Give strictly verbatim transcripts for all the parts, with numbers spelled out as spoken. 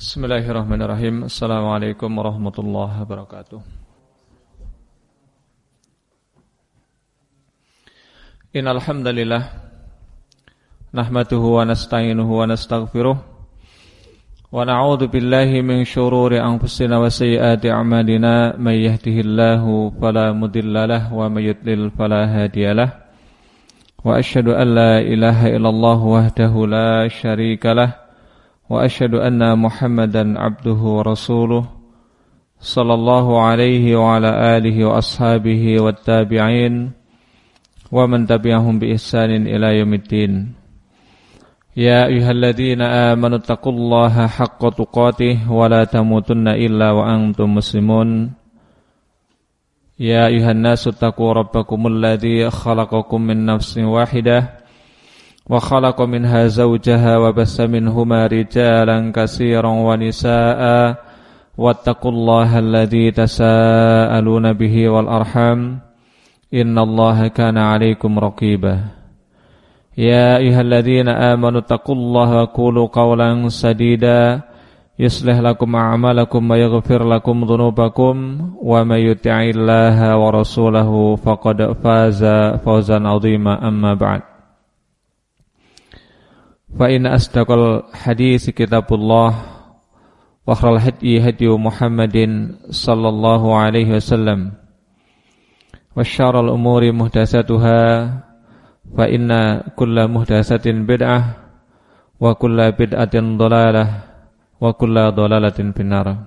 Bismillahirrahmanirrahim. Assalamualaikum warahmatullahi wabarakatuh. Innal hamdalillah nahmaduhu wa nasta'inuhu wa nastaghfiruh wa na'udzu billahi min shururi anfusina wa sayyiati a'malina may yahdihillahu fala mudilla lahu wa may yudlil fala hadiyalah wa asyhadu an la ilaha illallah wahdahu la syarika lah wa asyhadu anna Muhammadan abduhu wa rasuluh sallallahu alaihi wa ala alihi wa ashabihi wat tabi'in wa man tabi'ahum bi ihsanin ila yaumiddin. Ya ayyuhalladzina amanu taqullaha haqqa tuqatih wa la tamutunna illa wa antum muslimun. Ya ayyuhan nasu taqu rabbakumul ladzi khalaqakum min nafsin wahidah wa khalaqa minha zawjaha wa bassa minhuma rijalan katsiran wa nisaa'a wattaqullaha alladzi tasaaluna bihi wal arham innallaha kana 'alaikum raqiba. Ya ayyuhalladzina amanu taqullaha wa qulu qawlan sadida yuslih lakum a'malakum wa yaghfir lakum dhunubakum wa may yuti'illaha wa rasulahu faqad faza fawzan 'azima amma ba'd. Fa inna asdaqal hadits kitabullah wa khairal hadyi hadyu Muhammadin sallallahu alaihi wasallam wa syarrul umuri muhdatsatuha fa inna kulla muhdatsatin bid'ah wa kulla bid'atin dhalalah wa kulla dhalalatin finnar.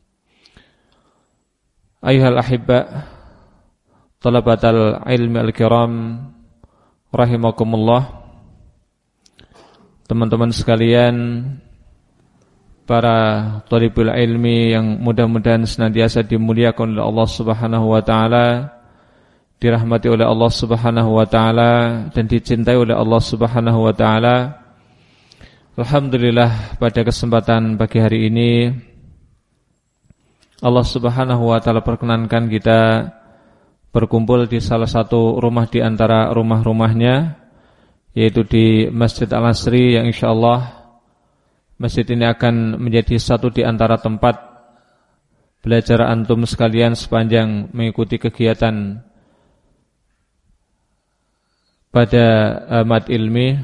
Ayyuhal ahibba talabatal ilmi al-kiram rahimakumullah. Teman-teman sekalian, para thalibul ilmi yang mudah-mudahan senantiasa dimuliakan oleh Allah Subhanahu wa taala, dirahmati oleh Allah Subhanahu wa taala dan dicintai oleh Allah Subhanahu wa taala. Alhamdulillah, pada kesempatan pagi hari ini Allah Subhanahu wa taala perkenankan kita berkumpul di salah satu rumah di antara rumah-rumahnya, yaitu di Masjid Al-Asri, yang insyaallah masjid ini akan menjadi satu di antara tempat belajar antum sekalian sepanjang mengikuti kegiatan pada mad ilmi.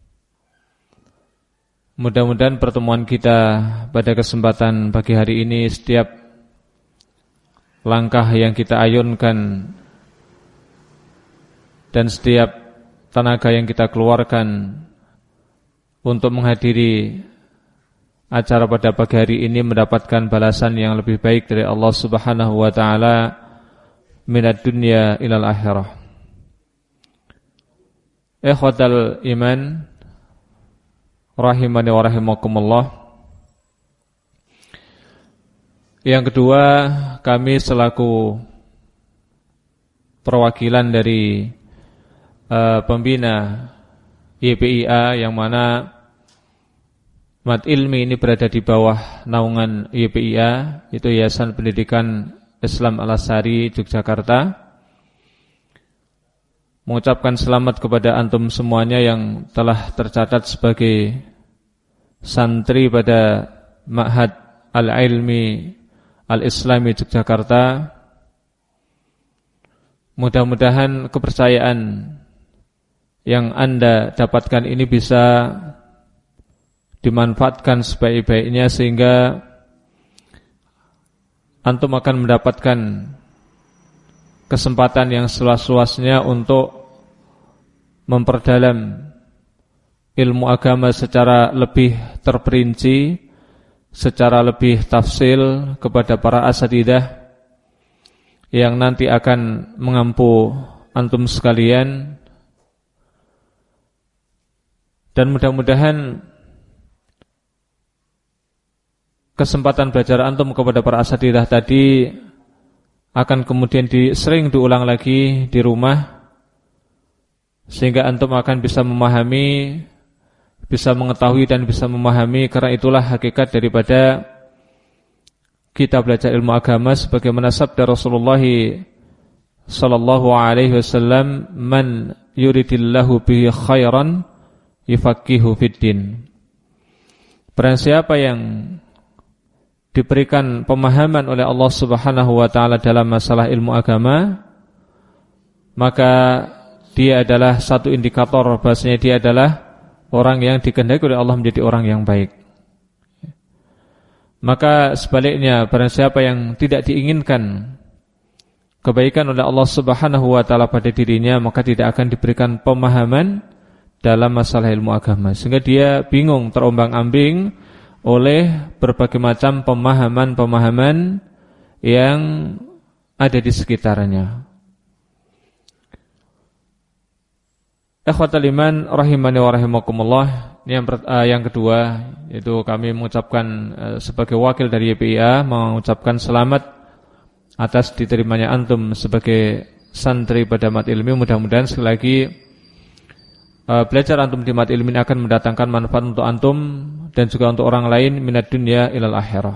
Mudah-mudahan pertemuan kita pada kesempatan pagi hari ini, setiap langkah yang kita ayunkan dan setiap tenaga yang kita keluarkan untuk menghadiri acara pada pagi hari ini mendapatkan balasan yang lebih baik dari Allah Subhanahu wa taala minad dunya ilal akhirah. Ikhwatal iman rahimani wa rahimakumullah. Yang kedua, kami selaku perwakilan dari Uh, pembina Y P I A, yang mana mad ilmi ini berada di bawah naungan Y P I A, itu Yayasan Pendidikan Islam Al-Azhari Yogyakarta, mengucapkan selamat kepada antum semuanya yang telah tercatat sebagai santri pada Ma'had Al-Ilmi Al-Islami Yogyakarta. Mudah-mudahan kepercayaan yang Anda dapatkan ini bisa dimanfaatkan sebaik-baiknya, sehingga antum akan mendapatkan kesempatan yang seluas-luasnya untuk memperdalam ilmu agama secara lebih terperinci, secara lebih tafsil kepada para asatidzah yang nanti akan mengampu antum sekalian. Dan mudah-mudahan kesempatan belajar antum kepada para asatidzah tadi akan kemudian di, sering diulang lagi di rumah, sehingga antum akan bisa memahami, bisa mengetahui dan bisa memahami. Karena itulah hakikat daripada kita belajar ilmu agama, sebagaimana sabda Rasulullah sallallahu alaihi wasallam, man yuridillahu bihi khairan yufaqihu fiddin. Barang siapa yang diberikan pemahaman oleh Allah Subhanahu wa taala dalam masalah ilmu agama, maka dia adalah satu indikator bahwasanya dia adalah orang yang dikehendaki oleh Allah menjadi orang yang baik. Maka sebaliknya, barang siapa yang tidak diinginkan kebaikan oleh Allah Subhanahu wa taala pada dirinya, maka tidak akan diberikan pemahaman dalam masalah ilmu agama, sehingga dia bingung, terombang-ambing oleh berbagai macam pemahaman-pemahaman yang ada di sekitarnya. Ikhwatal iman rahimani wa rahimakumullah. Ini yang, uh, yang kedua, yaitu kami mengucapkan uh, sebagai wakil dari Y P I A mengucapkan selamat atas diterimanya antum sebagai santri pada Mat Ilmi. Mudah-mudahan sekali lagi uh, belajar antum di Mat Ilmi akan mendatangkan manfaat untuk antum dan juga untuk orang lain minad dunya ilal akhirah.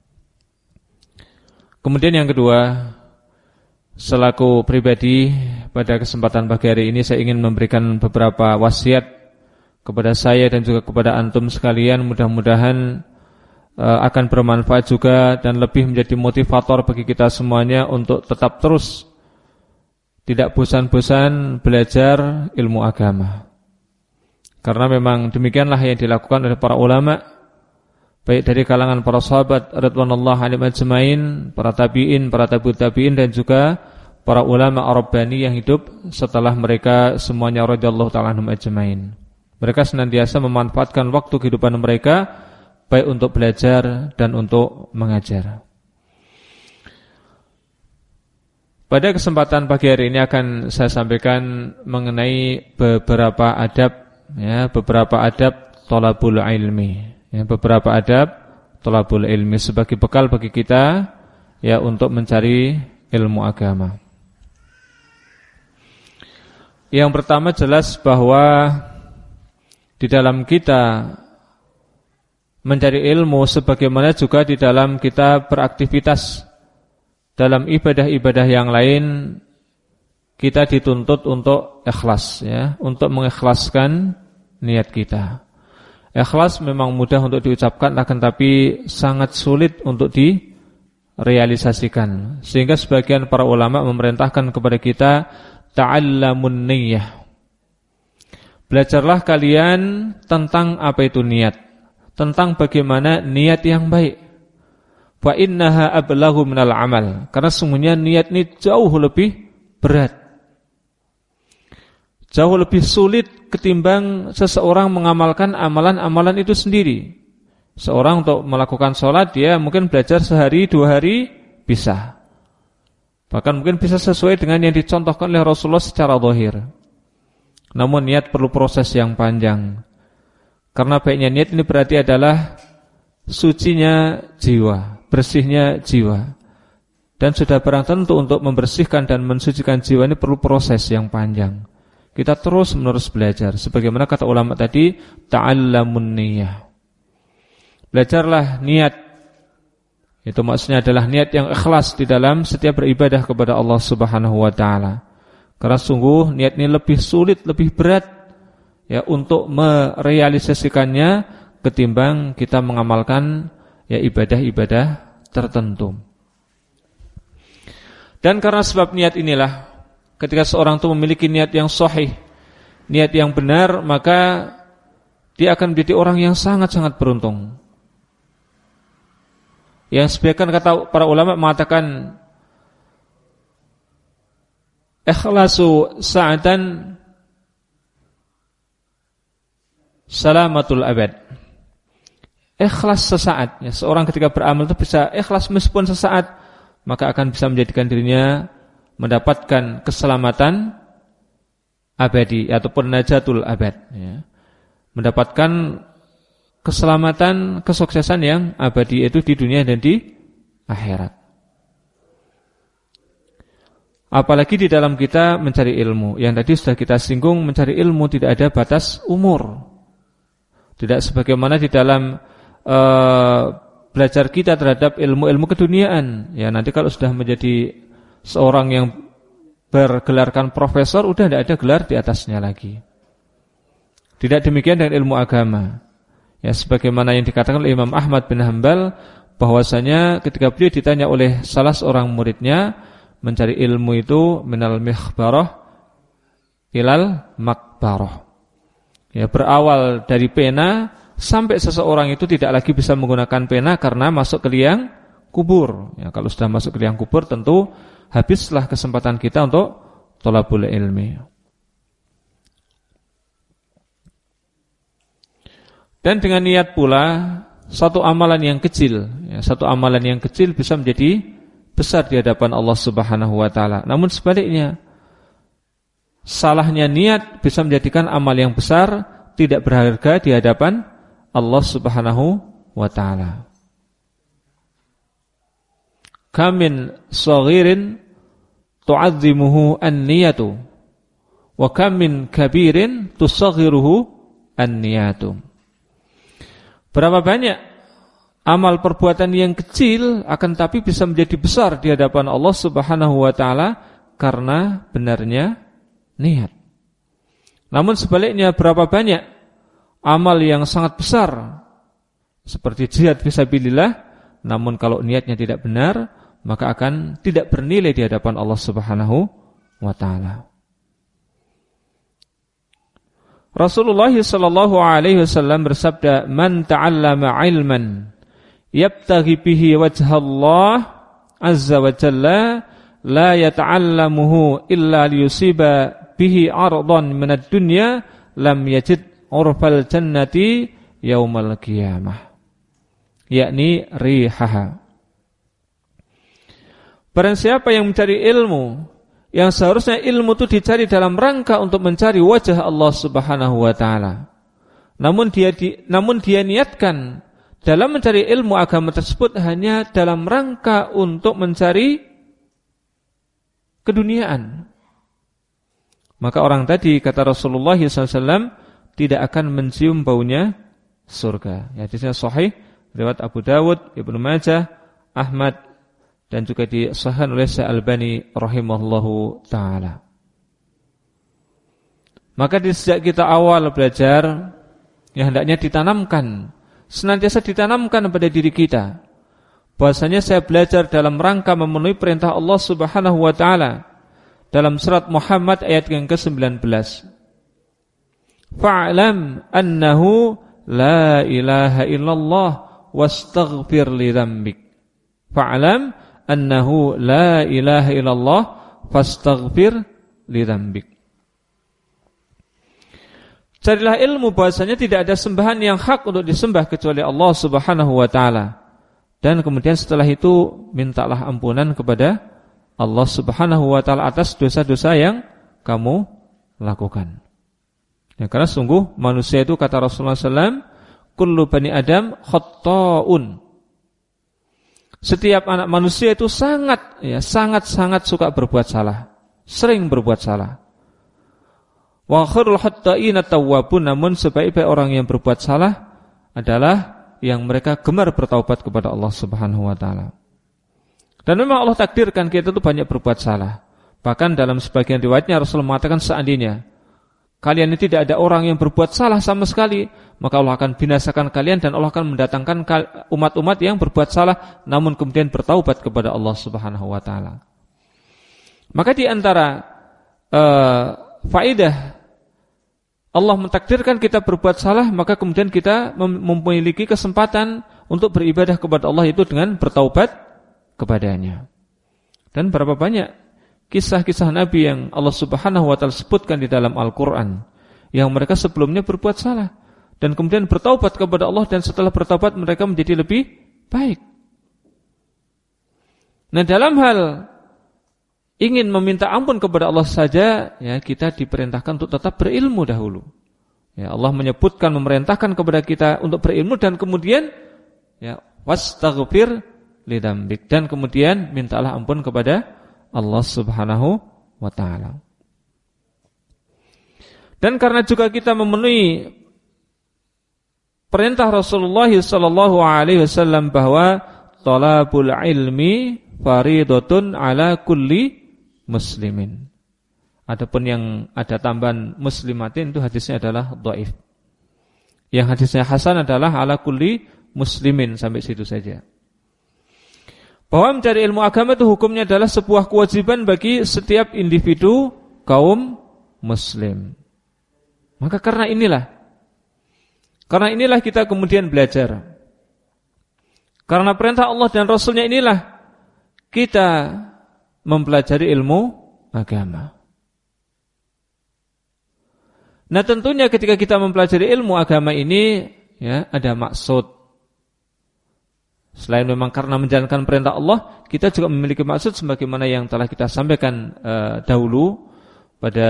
Kemudian yang kedua, selaku pribadi pada kesempatan pagi hari ini saya ingin memberikan beberapa wasiat kepada saya dan juga kepada antum sekalian. Mudah-mudahan uh, akan bermanfaat juga dan lebih menjadi motivator bagi kita semuanya untuk tetap terus tidak bosan-bosan belajar ilmu agama. Karena memang demikianlah yang dilakukan oleh para ulama, baik dari kalangan para sahabat radhiyallahu anhum ajmain, para tabi'in, para tabi'ut tabi'in, dan juga para ulama Rabbani yang hidup setelah mereka semuanya radhiyallahu ta'ala anhum ajmain. Mereka senantiasa memanfaatkan waktu kehidupan mereka baik untuk belajar dan untuk mengajar. Pada kesempatan pagi hari ini akan saya sampaikan mengenai beberapa adab, ya, beberapa adab thalabul ilmi, ya, beberapa adab thalabul ilmi sebagai bekal bagi kita, ya, untuk mencari ilmu agama. Yang pertama jelas bahwa di dalam kita mencari ilmu, sebagaimana juga di dalam kita beraktivitas dalam ibadah-ibadah yang lain, kita dituntut untuk ikhlas, ya, untuk mengikhlaskan niat kita. Ikhlas memang mudah untuk diucapkan, akan tapi sangat sulit untuk direalisasikan. Sehingga sebagian para ulama memerintahkan kepada kita ta'allamun niyyah. Belajarlah kalian tentang apa itu niat, tentang bagaimana niat yang baik. Fa innaha ablaghu minal amal, karena sungguhnya niat ini jauh lebih berat, jauh lebih sulit ketimbang seseorang mengamalkan amalan-amalan itu sendiri. Seorang untuk melakukan sholat, dia mungkin belajar sehari dua hari bisa, bahkan mungkin bisa sesuai dengan yang dicontohkan oleh Rasulullah secara zahir. Namun niat perlu proses yang panjang. Karena baiknya niat ini berarti adalah sucinya jiwa, bersihnya jiwa. Dan sudah barang tentu untuk membersihkan dan mensucikan jiwa ini perlu proses yang panjang. Kita terus menerus belajar. Sebagaimana kata ulama tadi, ta'allamun niyyah. Belajarlah niat. Itu maksudnya adalah niat yang ikhlas di dalam setiap beribadah kepada Allah Subhanahu wa taala. Karena sungguh niat ini lebih sulit, lebih berat, ya, untuk merealisasikannya ketimbang kita mengamalkan, ya, ibadah-ibadah tertentu. Dan karena sebab niat inilah, ketika seorang itu memiliki niat yang sahih, niat yang benar, maka dia akan menjadi orang yang sangat-sangat beruntung. Yang sebagian kata para ulama mengatakan, ikhlasu sa'atan salamatul abad. Ikhlas sesaat, ya, seorang ketika beramal itu bisa ikhlas meskipun sesaat, maka akan bisa menjadikan dirinya mendapatkan keselamatan abadi ataupun najatul abad, ya. Mendapatkan keselamatan, kesuksesan yang abadi, itu di dunia dan di akhirat. Apalagi di dalam kita mencari ilmu. Yang tadi sudah kita singgung, mencari ilmu tidak ada batas umur. Tidak sebagaimana di dalam uh, belajar kita terhadap ilmu-ilmu keduniaan. Ya, nanti kalau sudah menjadi seorang yang bergelarkan profesor, udah tidak ada gelar di atasnya lagi. Tidak demikian dengan ilmu agama. Ya, sebagaimana yang dikatakan oleh Imam Ahmad bin Hanbal, bahwasanya ketika beliau ditanya oleh salah seorang muridnya, mencari ilmu itu minal mikhbarah ilal makbarah. Ya, berawal dari pena sampai seseorang itu tidak lagi bisa menggunakan pena karena masuk ke liang kubur. Ya, kalau sudah masuk ke liang kubur tentu habislah kesempatan kita untuk thalabul ilmi. Dan dengan niat pula satu amalan yang kecil, ya, satu amalan yang kecil bisa menjadi besar di hadapan Allah Subhanahu wa taala. Namun sebaliknya, salahnya niat bisa menjadikan amal yang besar tidak berharga di hadapan Allah Subhanahu wa taala. Kamin saghirin tu'azzimuhu an-niyatu wa kamin kabirin tusaghiruhu an-niyatu. Berapa banyak amal perbuatan yang kecil akan tapi bisa menjadi besar di hadapan Allah Subhanahu wa taala karena benarnya niat. Namun sebaliknya, berapa banyak amal yang sangat besar seperti jihad fisabilillah, namun kalau niatnya tidak benar, maka akan tidak bernilai di hadapan Allah Subhanahu wa taala. Rasulullah sallallahu alaihi wasallam bersabda, "Man ta'allama 'ilman yabtaghi bihi wajhallah azza wa jalla la yata'allamuhu illa liyusiba bihi 'ardan minad dunya lam yajid 'urfal jannati yaumal qiyamah." Yakni rihaha. Barang siapa yang mencari ilmu, yang seharusnya ilmu itu dicari dalam rangka untuk mencari wajah Allah Subhanahu wa taala, namun dia di, namun dia niatkan dalam mencari ilmu agama tersebut hanya dalam rangka untuk mencari keduniaan, maka orang tadi, kata Rasulullah sallallahu alaihi wasallam, tidak akan mencium baunya surga. Hadisnya sahih riwayat Abu Dawud, Ibnu Majah, Ahmad, dan juga disahihkan oleh Syekh Albani rahimahullahu taala. Maka di sejak kita awal belajar, ya hendaknya ditanamkan, senantiasa ditanamkan pada diri kita, bahwasanya saya belajar dalam rangka memenuhi perintah Allah Subhanahu wa taala dalam surat Muhammad ayat yang ke sembilan belas. Fa'lam annahu la ilaha illallah wastaghfir li dzambik. Fa'lam annahu la ilaha illallah fastaghfir li dzambik. Carilah ilmu bahwasanya tidak ada sembahan yang hak untuk disembah kecuali Allah Subhanahu wa taala. Dan kemudian setelah itu mintalah ampunan kepada Allah Subhanahu wa taala atas dosa-dosa yang kamu lakukan. Ya, karena sungguh manusia itu, kata Rasulullah sallallahu alaihi wasallam, kullu bani Adam khatta'un. Setiap anak manusia itu sangat ya sangat-sangat suka berbuat salah, sering berbuat salah. Wa khairul khatta'ina tawwabun, namun sebaik-baik orang yang berbuat salah adalah yang mereka gemar bertaubat kepada Allah Subhanahu wa taala. Dan memang Allah takdirkan kita itu banyak berbuat salah. Bahkan dalam sebagian riwayatnya Rasulullah mengatakan, seandainya kalian ini tidak ada orang yang berbuat salah sama sekali, maka Allah akan binasakan kalian dan Allah akan mendatangkan umat-umat yang berbuat salah namun kemudian bertaubat kepada Allah Subhanahu wa taala. Maka di antara uh, faedah Allah mentakdirkan kita berbuat salah, maka kemudian kita memiliki kesempatan untuk beribadah kepada Allah itu dengan bertaubat kepadanya. Dan berapa banyak kisah-kisah Nabi yang Allah Subhanahu wa taala sebutkan di dalam Al-Qur'an, yang mereka sebelumnya berbuat salah dan kemudian bertaubat kepada Allah, dan setelah bertaubat mereka menjadi lebih baik. Nah, dalam hal ingin meminta ampun kepada Allah saja, ya kita diperintahkan untuk tetap berilmu dahulu. Ya, Allah menyebutkan, memerintahkan kepada kita untuk berilmu, dan kemudian ya wastaghfir lidzambik, dan kemudian mintalah ampun kepada Allah Subhanahu wa taala. Dan karena juga kita memenuhi perintah Rasulullah sallallahu alaihi wasallam bahwa talabul ilmi faridatun ala kulli muslimin. Adapun yang ada tambahan muslimatin itu hadisnya adalah dhaif. Yang hadisnya hasan adalah ala kulli muslimin, sampai situ saja. Bahwa mencari ilmu agama itu hukumnya adalah sebuah kewajiban bagi setiap individu kaum muslim. Maka karena inilah Karena inilah kita kemudian belajar. Karena perintah Allah dan Rasulnya inilah kita mempelajari ilmu agama. Nah tentunya ketika kita mempelajari ilmu agama ini, ya, ada maksud. Selain memang karena menjalankan perintah Allah, kita juga memiliki maksud sebagaimana yang telah kita sampaikan uh, dahulu pada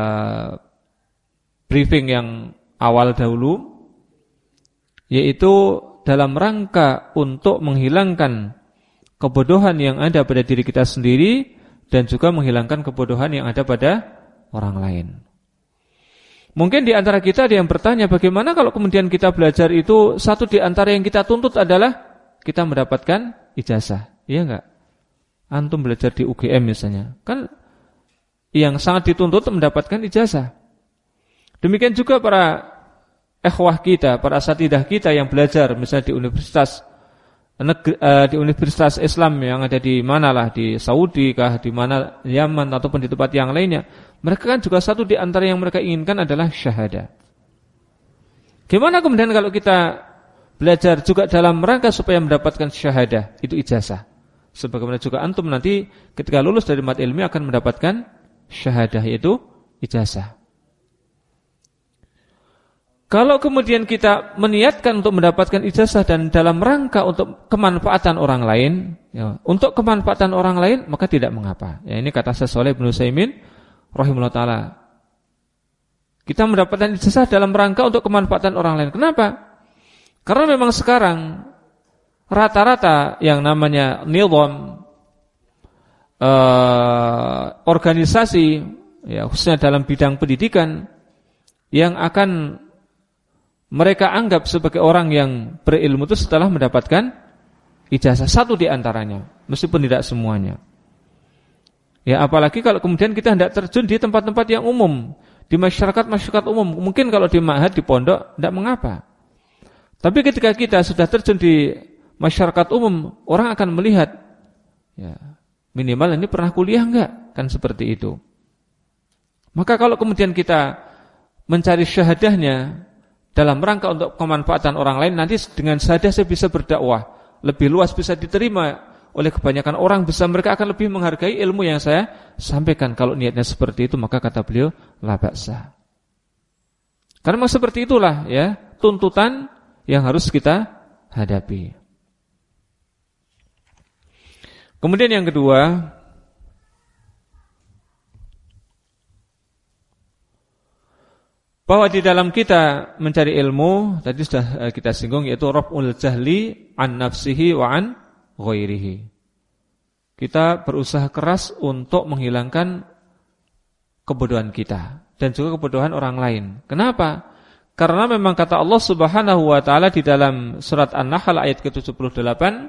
briefing yang awal dahulu, yaitu dalam rangka untuk menghilangkan kebodohan yang ada pada diri kita sendiri dan juga menghilangkan kebodohan yang ada pada orang lain. Mungkin di antara kita ada yang bertanya, bagaimana kalau kemudian kita belajar itu satu di antara yang kita tuntut adalah kita mendapatkan ijazah, iya enggak? Antum belajar di U G M misalnya, kan yang sangat dituntut mendapatkan ijazah. Demikian juga para ikhwah kita, para asatidah kita yang belajar misalnya di universitas negeri, uh, di universitas Islam yang ada di manalah, di Saudi kah, di mana Yaman ataupun di tempat yang lainnya, mereka kan juga satu di antara yang mereka inginkan adalah syahadah. Gimana kemudian kalau kita belajar juga dalam rangka supaya mendapatkan syahadah, itu ijazah. Sebagaimana juga antum nanti ketika lulus dari mat ilmi akan mendapatkan syahadah, yaitu ijazah. Kalau kemudian kita meniatkan untuk mendapatkan ijazah dan dalam rangka untuk kemanfaatan orang lain, ya, untuk kemanfaatan orang lain, maka tidak mengapa. Ya, ini kata Syekh Shalih bin Utsaimin rahimahullah taala. Kita mendapatkan ijazah dalam rangka untuk kemanfaatan orang lain. Kenapa? Karena memang sekarang rata-rata yang namanya nizam eh, organisasi, ya, khususnya dalam bidang pendidikan, yang akan mereka anggap sebagai orang yang berilmu itu setelah mendapatkan ijazah, satu di antaranya, meskipun tidak semuanya. Ya, apalagi kalau kemudian kita hendak terjun di tempat-tempat yang umum, di masyarakat-masyarakat umum. Mungkin kalau di ma'had, di pondok, tidak mengapa. Tapi ketika kita sudah terjun di masyarakat umum, orang akan melihat, ya, minimal ini pernah kuliah enggak? Kan seperti itu. Maka kalau kemudian kita mencari syahadahnya dalam rangka untuk kemanfaatan orang lain, nanti dengan syahadah saya bisa berdakwah lebih luas, bisa diterima oleh kebanyakan orang, bisa mereka akan lebih menghargai ilmu yang saya sampaikan. Kalau niatnya seperti itu, maka kata beliau la ba'sa. Karena memang seperti itulah, ya, tuntutan yang harus kita hadapi. Kemudian yang kedua, bahwa di dalam kita mencari ilmu, tadi sudah kita singgung, yaitu raf'ul jahli an nafsihi wa an ghairihi. Kita berusaha keras untuk menghilangkan kebodohan kita dan juga kebodohan orang lain. Kenapa? Karena memang kata Allah Subhanahu wa taala di dalam surat An-Nahl ayat ke tujuh puluh delapan,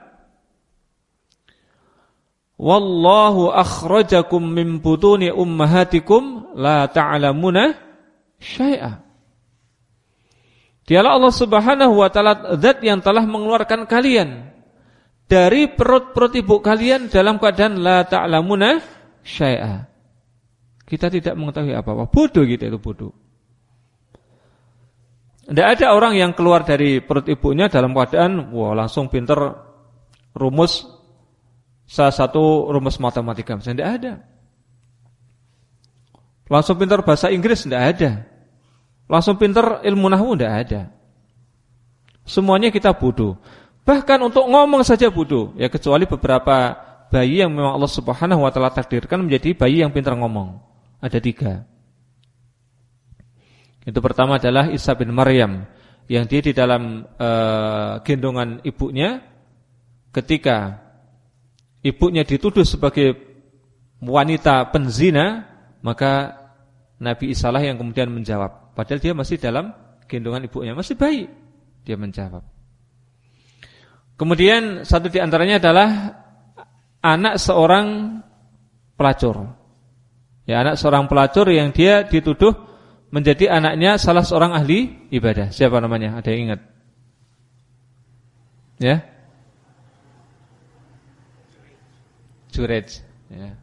wallahu akhrajakum min butuni ummahatikum la ta'lamuna syai'a. Dialah Allah Subhanahu wa taala zat yang telah mengeluarkan kalian dari perut-perut ibu kalian dalam keadaan la ta'lamuna syai'a. Kita tidak mengetahui apa-apa, bodoh kita itu, bodoh. Tidak ada orang yang keluar dari perut ibunya dalam keadaan wah langsung pinter rumus salah satu rumus matematika, misalnya tidak ada. Langsung pinter bahasa Inggris, tidak ada. Langsung pinter ilmu nahwu, tidak ada. Semuanya kita bodoh. Bahkan untuk ngomong saja bodoh, ya, kecuali beberapa bayi yang memang Allah Subhanahu wa taala takdirkan menjadi bayi yang pintar ngomong. Ada tiga. Itu pertama adalah Isa bin Maryam, yang dia di dalam uh, gendongan ibunya, ketika ibunya dituduh sebagai wanita penzina, maka Nabi Isa lah yang kemudian menjawab. Padahal dia masih dalam gendongan ibunya, masih bayi, dia menjawab. Kemudian satu di antaranya adalah anak seorang pelacur. Ya, anak seorang pelacur yang dia dituduh menjadi anaknya salah seorang ahli ibadah. Siapa namanya? Ada yang ingat? Ya? Jurej, ya.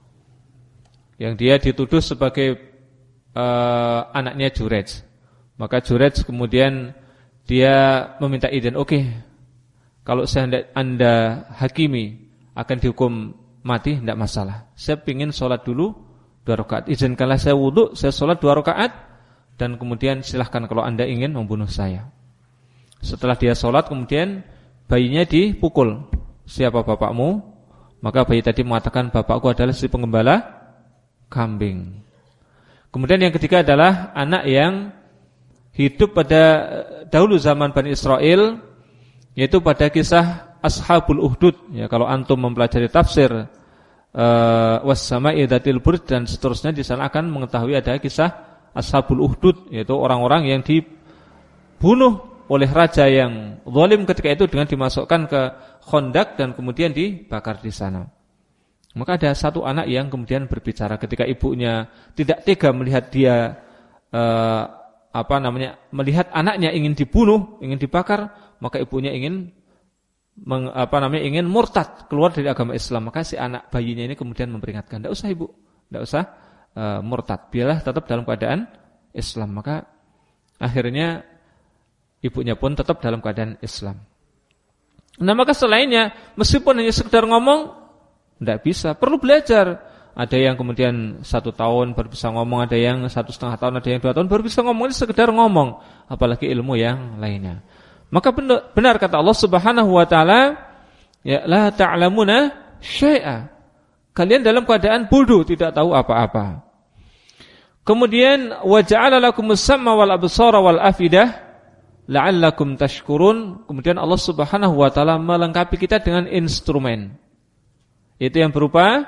Yang dia dituduh sebagai uh, anaknya Jurej. Maka Jurej kemudian dia meminta izin, oke, okay, kalau saya anda hakimi akan dihukum mati, tidak masalah. Saya ingin sholat dulu dua rakaat. Izinkanlah saya wudhu, saya sholat dua rakaat, dan kemudian silahkan kalau anda ingin membunuh saya. Setelah dia sholat, kemudian bayinya dipukul. Siapa bapakmu? Maka bayi tadi mengatakan, bapakku adalah si pengembala kambing. Kemudian yang ketiga adalah anak yang hidup pada dahulu zaman Bani Israel, yaitu pada kisah Ashabul Uhdud. Ya, kalau antum mempelajari tafsir uh, was-sama'i dzatil burj dan seterusnya, di sana akan mengetahui ada kisah Ashabul Uhdud, yaitu orang-orang yang dibunuh oleh raja yang zalim ketika itu dengan dimasukkan ke Khandaq dan kemudian dibakar di sana. Maka ada satu anak yang kemudian berbicara ketika ibunya tidak tega melihat dia uh, apa namanya melihat anaknya ingin dibunuh, ingin dibakar, maka ibunya ingin meng, apa namanya ingin murtad, keluar dari agama Islam. Maka si anak bayinya ini kemudian memperingatkan, "Enggak usah Ibu, enggak usah uh, murtad, biarlah tetap dalam keadaan Islam." Maka akhirnya ibunya pun tetap dalam keadaan Islam. Nah, maka selainnya meskipun hanya sekedar ngomong tidak bisa, perlu belajar. Ada yang kemudian satu tahun baru bisa ngomong, ada yang satu setengah tahun, ada yang dua tahun baru bisa ngomong. Ini sekedar ngomong, apalagi ilmu yang lainnya. Maka benar, benar kata Allah Subhanahu Wa Taala, ya la ta'lamuna syai'a. Kalian dalam keadaan bodoh, tidak tahu apa-apa. Kemudian wa ja'ala lakumus sam'a wal absara wal afidah la'allakum tashkurun. Kemudian Allah Subhanahu Wa Taala melengkapi kita dengan instrumen. Itu yang berupa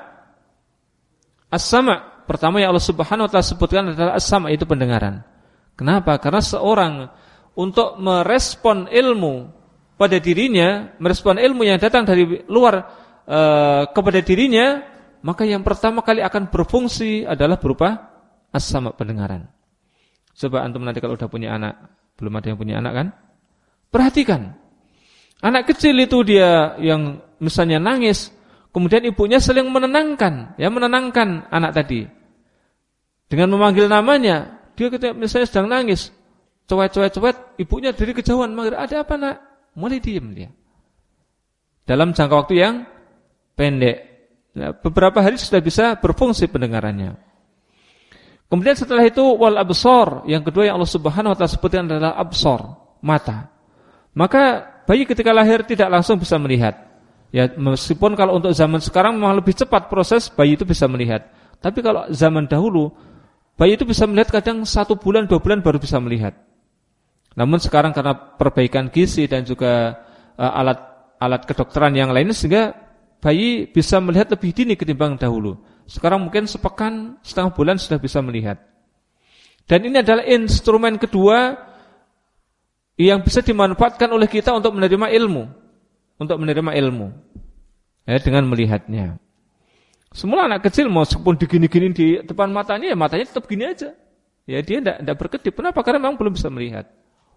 as-sama'. Pertama yang Allah Subhanahu wa taala sebutkan adalah as-sama', itu pendengaran. Kenapa? Karena seorang untuk merespon ilmu pada dirinya, merespon ilmu yang datang dari luar e, kepada dirinya, maka yang pertama kali akan berfungsi adalah berupa as-sama', pendengaran. Coba antum nanti kalau udah punya anak, belum ada yang punya anak kan? Perhatikan. Anak kecil itu dia yang misalnya nangis, kemudian ibunya saling menenangkan, ya menenangkan anak tadi dengan memanggil namanya. Dia ketika misalnya sedang nangis, cowet-cowet-cowet, ibunya dari kejauhan manggil, "Ada apa nak?" Mulai diam dia. Dalam jangka waktu yang pendek, nah, beberapa hari sudah bisa berfungsi pendengarannya. Kemudian setelah itu wal absar, yang kedua yang Allah Subhanahu wa taala sebutkan adalah absar, mata. Maka bayi ketika lahir tidak langsung bisa melihat. Ya, meskipun kalau untuk zaman sekarang memang lebih cepat proses bayi itu bisa melihat. Tapi kalau zaman dahulu bayi itu bisa melihat kadang satu bulan, dua bulan baru bisa melihat. Namun sekarang karena perbaikan gizi dan juga uh, alat alat kedokteran yang lainnya, sehingga bayi bisa melihat lebih dini ketimbang dahulu. Sekarang mungkin sepekan, setengah bulan sudah bisa melihat. Dan ini adalah instrumen kedua yang bisa dimanfaatkan oleh kita untuk menerima ilmu. Untuk menerima ilmu, ya, dengan melihatnya. Semula anak kecil meskipun digini-gini di depan matanya, ya matanya tetap gini aja. Ya, dia tidak tidak berkedip. Kenapa? Karena memang belum bisa melihat.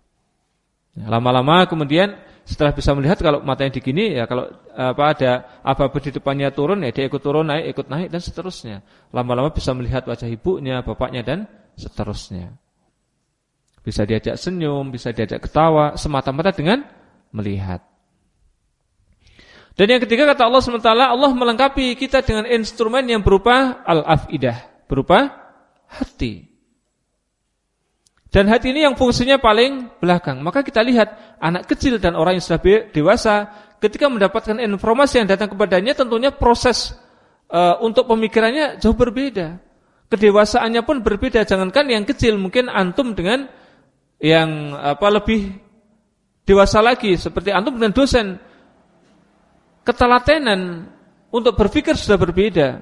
Ya, lama-lama kemudian setelah bisa melihat, kalau matanya digini, ya kalau apa ada apa-apa di depannya turun, ya dia ikut turun, naik, ikut naik dan seterusnya. Lama-lama bisa melihat wajah ibunya, bapaknya dan seterusnya. Bisa diajak senyum, bisa diajak ketawa, semata-mata dengan melihat. Dan yang ketiga kata Allah subhanahu wa taala, Allah melengkapi kita dengan instrumen yang berupa al-afidah, berupa hati. Dan hati ini yang fungsinya paling belakang. Maka kita lihat anak kecil dan orang yang sudah dewasa, ketika mendapatkan informasi yang datang kepadanya, tentunya proses uh, untuk pemikirannya jauh berbeda. Kedewasaannya pun berbeda. Jangankan yang kecil, mungkin antum dengan yang apa lebih dewasa lagi, seperti antum dengan dosen, ketelatenan untuk berpikir sudah berbeda.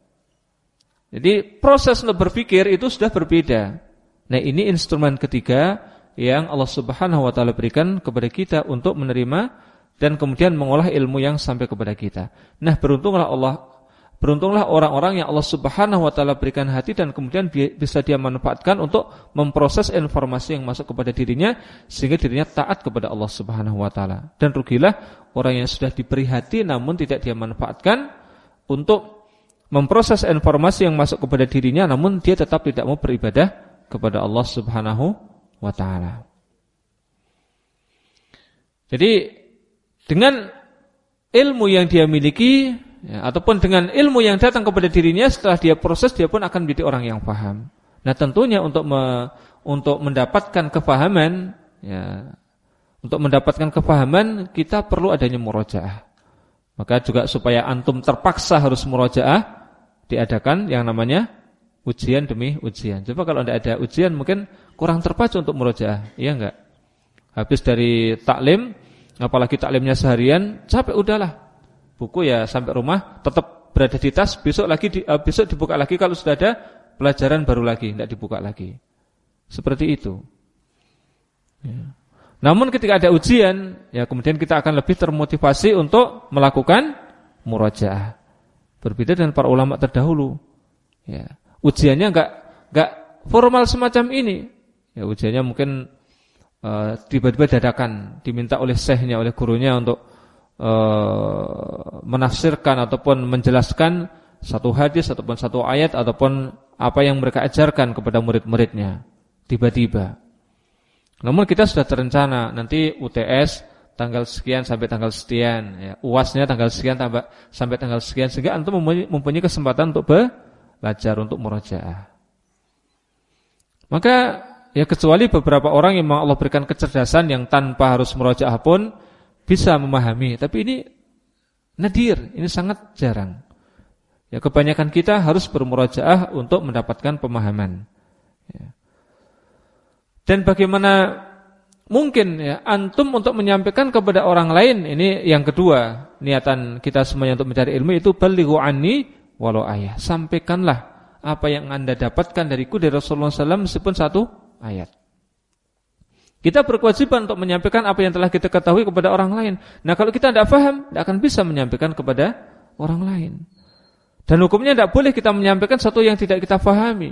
Jadi proses untuk berpikir itu sudah berbeda. Nah, ini instrumen ketiga yang Allah Subhanahu wa taala berikan kepada kita untuk menerima dan kemudian mengolah ilmu yang sampai kepada kita. Nah, beruntunglah Allah, beruntunglah orang-orang yang Allah Subhanahu wa taala berikan hati dan kemudian bisa dia manfaatkan untuk memproses informasi yang masuk kepada dirinya sehingga dirinya taat kepada Allah Subhanahu wa taala. Dan rugilah orang yang sudah diberi hati namun tidak dia manfaatkan untuk memproses informasi yang masuk kepada dirinya, namun dia tetap tidak mau beribadah kepada Allah Subhanahu wa taala. Jadi dengan ilmu yang dia miliki, ya, ataupun dengan ilmu yang datang kepada dirinya, setelah dia proses, dia pun akan menjadi orang yang paham. Nah, tentunya untuk me, untuk mendapatkan kepahaman, ya, untuk mendapatkan kepahaman kita perlu adanya murojaah. Maka juga supaya antum terpaksa harus murojaah, diadakan yang namanya ujian demi ujian. Coba kalau tidak ada ujian mungkin kurang terpacu untuk murojaah, iya enggak? Habis dari taklim, apalagi taklimnya seharian, capek udahlah. Buku ya sampai rumah tetap berada di tas, besok lagi di, uh, besok dibuka lagi kalau sudah ada pelajaran baru lagi, tidak dibuka lagi. Seperti itu. Ya. Namun ketika ada ujian, ya kemudian kita akan lebih termotivasi untuk melakukan murojaah. Berbeda dengan para ulama terdahulu. Ya. Ujiannya enggak enggak formal semacam ini. Ya, ujiannya mungkin Uh, tiba-tiba dadakan diminta oleh syekhnya, oleh gurunya untuk uh, menafsirkan ataupun menjelaskan satu hadis ataupun satu ayat ataupun apa yang mereka ajarkan kepada murid-muridnya tiba-tiba. Namun kita sudah terencana nanti U T S tanggal sekian sampai tanggal sekian, ya, U A S-nya tanggal sekian tambah, sampai tanggal sekian, sehingga antum mempunyai kesempatan untuk belajar, untuk murojaah. Maka ya kecuali beberapa orang yang memang Allah berikan kecerdasan yang tanpa harus murojaah pun bisa memahami. Tapi ini nadir, ini sangat jarang. Ya kebanyakan kita harus bermurojaah untuk mendapatkan pemahaman. Ya. Dan bagaimana mungkin ya antum untuk menyampaikan kepada orang lain, ini yang kedua niatan kita semuanya untuk mencari ilmu itu balighu anni walau ayah. Sampaikanlah apa yang anda dapatkan dariku dari Rasulullah sallallahu alaihi wasallam meskipun satu ayat. Kita berkewajiban untuk menyampaikan apa yang telah kita ketahui kepada orang lain. Nah kalau kita tidak paham, tidak akan bisa menyampaikan kepada orang lain. Dan hukumnya tidak boleh kita menyampaikan sesuatu yang tidak kita pahami.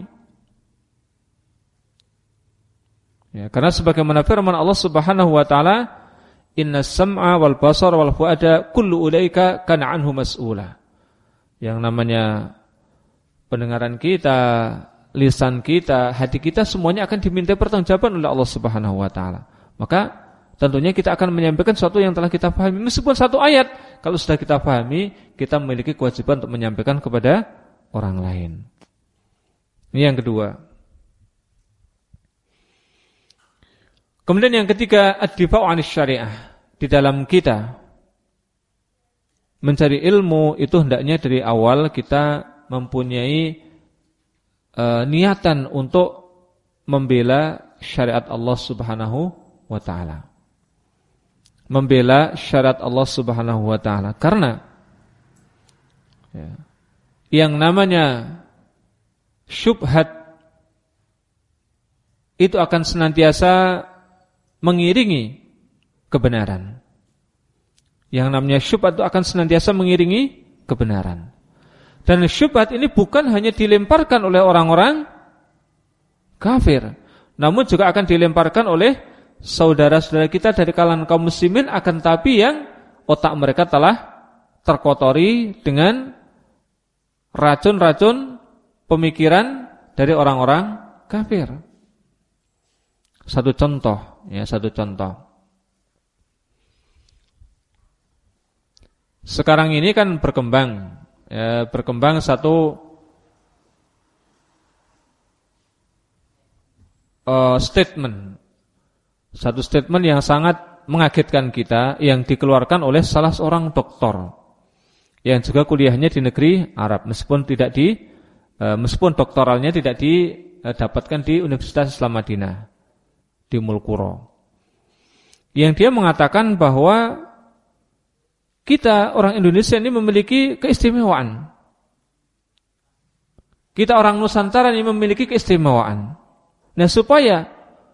Ya, karena sebagaimana firman Allah Subhanahu wa taala, "Innas sam'a wal basara wal fuada kullu ulaika kana anhu mas'ula." Yang namanya pendengaran kita, lisan kita, hati kita semuanya akan diminta pertanggungjawaban oleh Allah Subhanahu wa taala. Maka tentunya kita akan menyampaikan sesuatu yang telah kita pahami meskipun satu ayat. Kalau sudah kita pahami, kita memiliki kewajiban untuk menyampaikan kepada orang lain. Ini yang kedua. Kemudian yang ketiga, ad-difa'u 'anis syariah. Di dalam kita mencari ilmu itu hendaknya dari awal kita mempunyai Uh, niatan untuk membela syariat Allah Subhanahu wa taala. Membela syariat Allah Subhanahu wa taala karena ya, yang namanya syubhat itu akan senantiasa mengiringi kebenaran. Yang namanya syubhat itu akan senantiasa mengiringi kebenaran. Dan syubhat ini bukan hanya dilemparkan oleh orang-orang kafir, namun juga akan dilemparkan oleh saudara-saudara kita dari kalangan kaum muslimin, akan tapi yang otak mereka telah terkotori dengan racun-racun pemikiran dari orang-orang kafir. Satu contoh, ya satu contoh. Sekarang ini kan berkembang Ya, berkembang satu uh, statement, satu statement yang sangat mengagetkan kita, yang dikeluarkan oleh salah seorang doktor yang juga kuliahnya di negeri Arab, meskipun tidak di, uh, meskipun doktoralnya tidak didapatkan di Universitas Islam Madinah di Mulkuro, yang dia mengatakan bahwa kita orang Indonesia ini memiliki keistimewaan. Kita orang Nusantara ini memiliki keistimewaan. Nah, supaya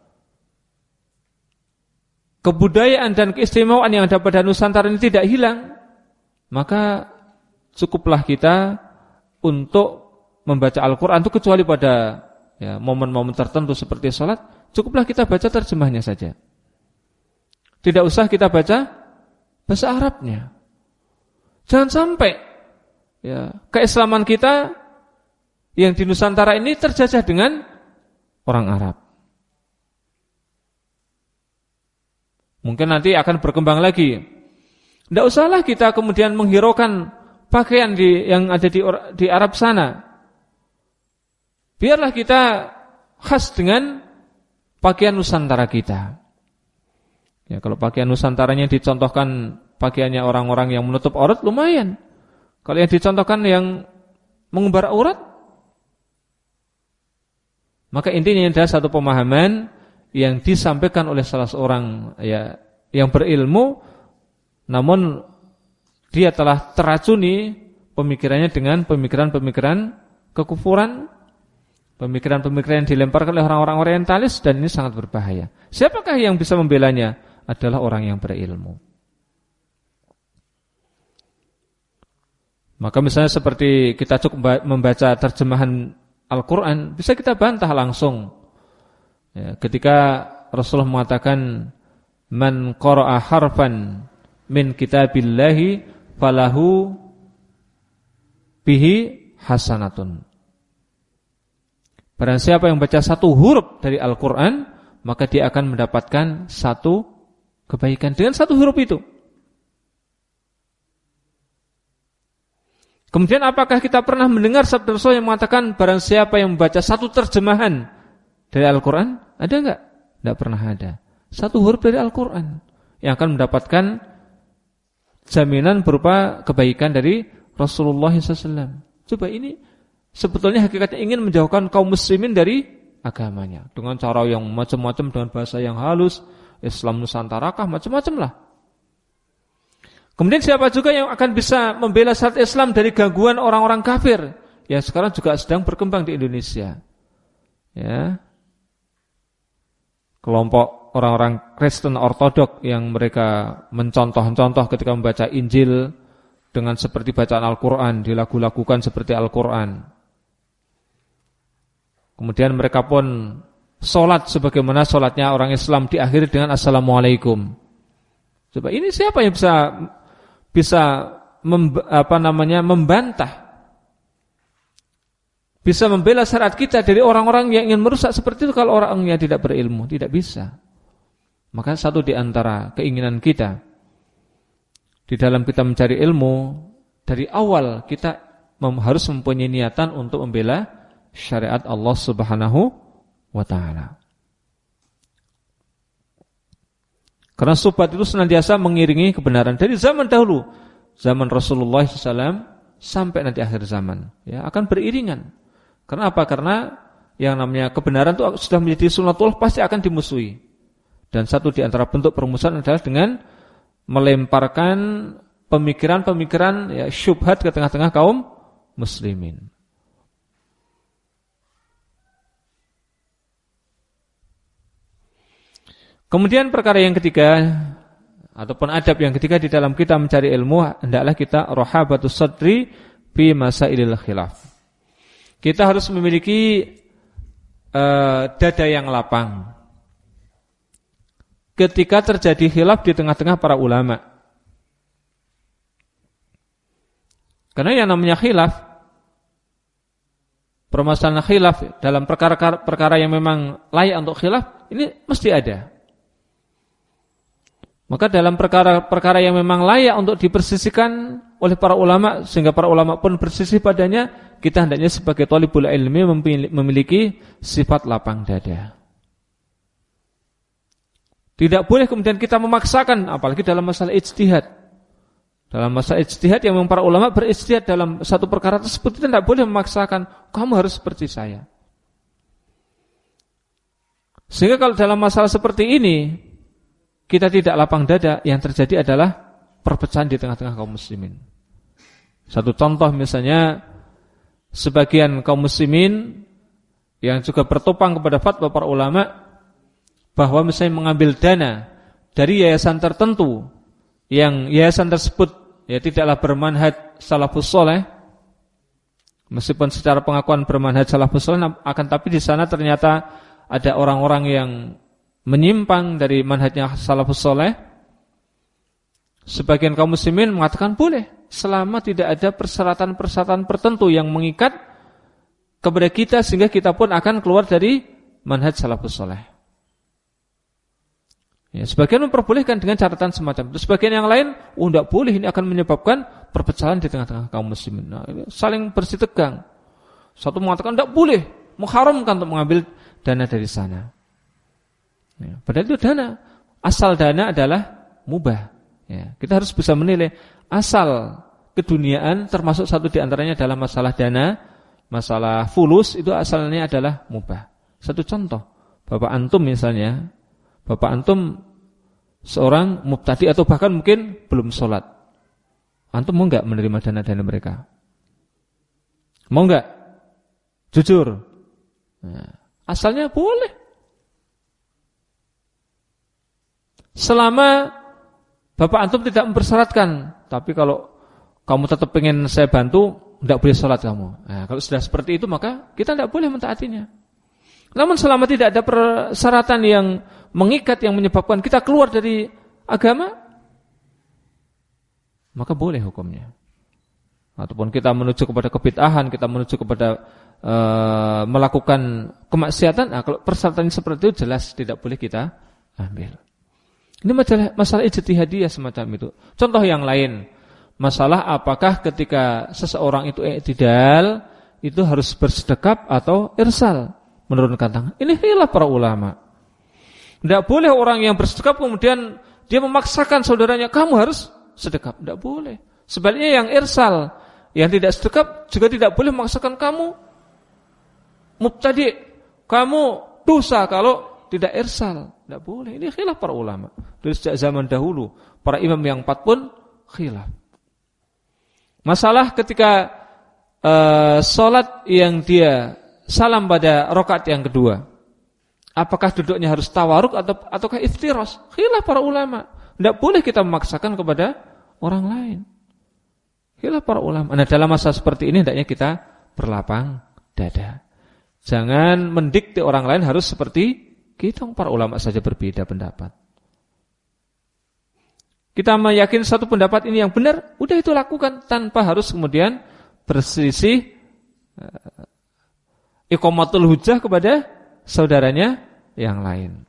kebudayaan dan keistimewaan yang ada pada Nusantara ini tidak hilang, maka cukuplah kita untuk membaca Al-Quran itu kecuali pada ya, momen-momen tertentu seperti sholat, cukuplah kita baca terjemahnya saja. Tidak usah kita baca bahasa Arabnya. Jangan sampai ya, keislaman kita yang di Nusantara ini terjajah dengan orang Arab. Mungkin nanti akan berkembang lagi. Tidak usahlah kita kemudian menghiraukan pakaian di, yang ada di, di Arab sana. Biarlah kita khas dengan pakaian Nusantara kita. Ya, kalau pakaian Nusantaranya dicontohkan pakaiannya orang-orang yang menutup aurat, lumayan. Kalau yang dicontohkan yang mengumbar aurat, maka intinya adalah satu pemahaman yang disampaikan oleh salah seorang ya yang berilmu, namun dia telah teracuni pemikirannya dengan pemikiran-pemikiran kekufuran, pemikiran-pemikiran yang dilemparkan oleh orang-orang orientalis, dan ini sangat berbahaya. Siapakah yang bisa membelanya? Adalah orang yang berilmu. Maka misalnya seperti kita cukup membaca terjemahan Al-Quran, bisa kita bantah langsung. Ya, ketika Rasulullah mengatakan man qara'a harfan min kitabillahi falahu bihi hasanatun. Barang siapa yang baca satu huruf dari Al-Quran, maka dia akan mendapatkan satu kebaikan dengan satu huruf itu. Kemudian apakah kita pernah mendengar sabda Rasul yang mengatakan barang siapa yang membaca satu terjemahan dari Al-Quran? Ada enggak? Tidak pernah ada. Satu huruf dari Al-Quran yang akan mendapatkan jaminan berupa kebaikan dari Rasulullah shallallahu alaihi wasallam. Coba ini sebetulnya hakikatnya ingin menjauhkan kaum muslimin dari agamanya dengan cara yang macam-macam, dengan bahasa yang halus, Islam Nusantarakah, macam-macam lah. Kemudian siapa juga yang akan bisa membela syariat Islam dari gangguan orang-orang kafir yang sekarang juga sedang berkembang di Indonesia? Ya, kelompok orang-orang Kristen Ortodok yang mereka mencontoh-contoh ketika membaca Injil dengan seperti bacaan Al-Quran, dilagu-lagukan seperti Al-Quran. Kemudian mereka pun sholat sebagaimana sholatnya orang Islam, diakhiri dengan Assalamualaikum. Coba ini siapa yang bisa bisa mem, apa namanya membantah, bisa membela syariat kita dari orang-orang yang ingin merusak seperti itu kalau orangnya tidak berilmu? Tidak bisa. Maka satu di antara keinginan kita di dalam kita mencari ilmu, dari awal kita mem- harus mempunyai niatan untuk membela syariat Allah Subhanahu wa ta'ala. Karena syubhat itu senantiasa mengiringi kebenaran dari zaman dahulu, zaman Rasulullah shallallahu alaihi wasallam sampai nanti akhir zaman, ya, akan beriringan. Karena apa? Karena yang namanya kebenaran itu sudah menjadi sunnatullah, pasti akan dimusuhi. Dan satu di antara bentuk permusuhan adalah dengan melemparkan pemikiran-pemikiran ya, syubhat ke tengah-tengah kaum muslimin. Kemudian perkara yang ketiga ataupun adab yang ketiga di dalam kita mencari ilmu, hendaklah kita rahabatus sadri fi masailil khilaf. Kita harus memiliki uh, dada yang lapang ketika terjadi khilaf di tengah-tengah para ulama. Karena yang namanya khilaf, permasalahan khilaf dalam perkara-perkara yang memang layak untuk khilaf, ini mesti ada. Maka dalam perkara-perkara yang memang layak untuk dipersisikan oleh para ulama, sehingga para ulama pun bersisih padanya, kita hendaknya sebagai thalibul ilmi memiliki sifat lapang dada. Tidak boleh kemudian kita memaksakan, apalagi dalam masalah ijtihad. Dalam masalah ijtihad yang memang para ulama berijtihad dalam satu perkara tersebut, kita tidak boleh memaksakan, kamu harus seperti saya. Sehingga kalau dalam masalah seperti ini kita tidak lapang dada, yang terjadi adalah perpecahan di tengah-tengah kaum muslimin. Satu contoh misalnya, sebagian kaum muslimin yang juga bertopang kepada fatwa para ulama bahwa misalnya mengambil dana dari yayasan tertentu yang yayasan tersebut ya tidaklah bermanhaj salafus saleh, meskipun secara pengakuan bermanhaj salafus saleh, akan tapi di sana ternyata ada orang-orang yang menyimpang dari manhajnya salafus saleh. Sebagian kaum muslimin mengatakan boleh selama tidak ada persyaratan-persyaratan tertentu yang mengikat kepada kita sehingga kita pun akan keluar dari manhaj salafus saleh. Ya, sebagian memperbolehkan dengan catatan semacam itu. Sebagian yang lain, oh tidak boleh, ini akan menyebabkan perpecahan di tengah-tengah kaum muslimin. Nah, ini saling bersitegang. Satu mengatakan tidak boleh, mengharamkan untuk mengambil dana dari sana. Ya, padahal itu dana. Asal dana adalah mubah. Ya, kita harus bisa menilai asal keduniaan, termasuk satu di antaranya adalah masalah dana, masalah fulus, itu asalnya adalah mubah. Satu contoh, Bapak antum misalnya, Bapak antum seorang mubtadi atau bahkan mungkin belum sholat. Antum mau enggak menerima dana-dana mereka? Mau enggak? Jujur. Nah, asalnya boleh. Selama Bapak antum tidak mempersyaratkan. Tapi kalau kamu tetap ingin saya bantu, tidak boleh sholat kamu. Nah, kalau sudah seperti itu maka kita tidak boleh mentaatinya. Namun selama tidak ada persyaratan yang mengikat yang menyebabkan kita keluar dari agama, maka boleh hukumnya. Ataupun kita menuju kepada kebid'ahan, kita menuju kepada e, melakukan kemaksiatan, nah, kalau persyaratan seperti itu jelas tidak boleh kita ambil. Ini masalah, masalah ijtihadiyah semacam itu. Contoh yang lain, masalah apakah ketika seseorang itu i'tidal itu harus bersedekap atau irsal, menurunkan tangan. Ini khilaf para ulama. Tidak boleh orang yang bersedekap kemudian dia memaksakan saudaranya, kamu harus sedekap. Tidak boleh. Sebaliknya yang irsal, yang tidak sedekap juga tidak boleh memaksakan kamu mubtadi, kamu dosa kalau tidak irsal. Tidak boleh. Ini khilaf para ulama. Dari sejak zaman dahulu, para imam yang empat pun khilaf. Masalah ketika uh, sholat yang dia salam pada rakaat yang kedua, apakah duduknya harus tawaruk atau ataukah iftiras? Khilaf para ulama. Tidak boleh kita memaksakan kepada orang lain. Khilaf para ulama. Nah, dalam masa seperti ini hendaknya kita berlapang dada. Jangan mendikte orang lain harus seperti kita. Para ulama saja berbeda pendapat. Kita meyakini satu pendapat ini yang benar, udah itu lakukan tanpa harus kemudian berselisih uh, iqamatul hujjah kepada saudaranya yang lain.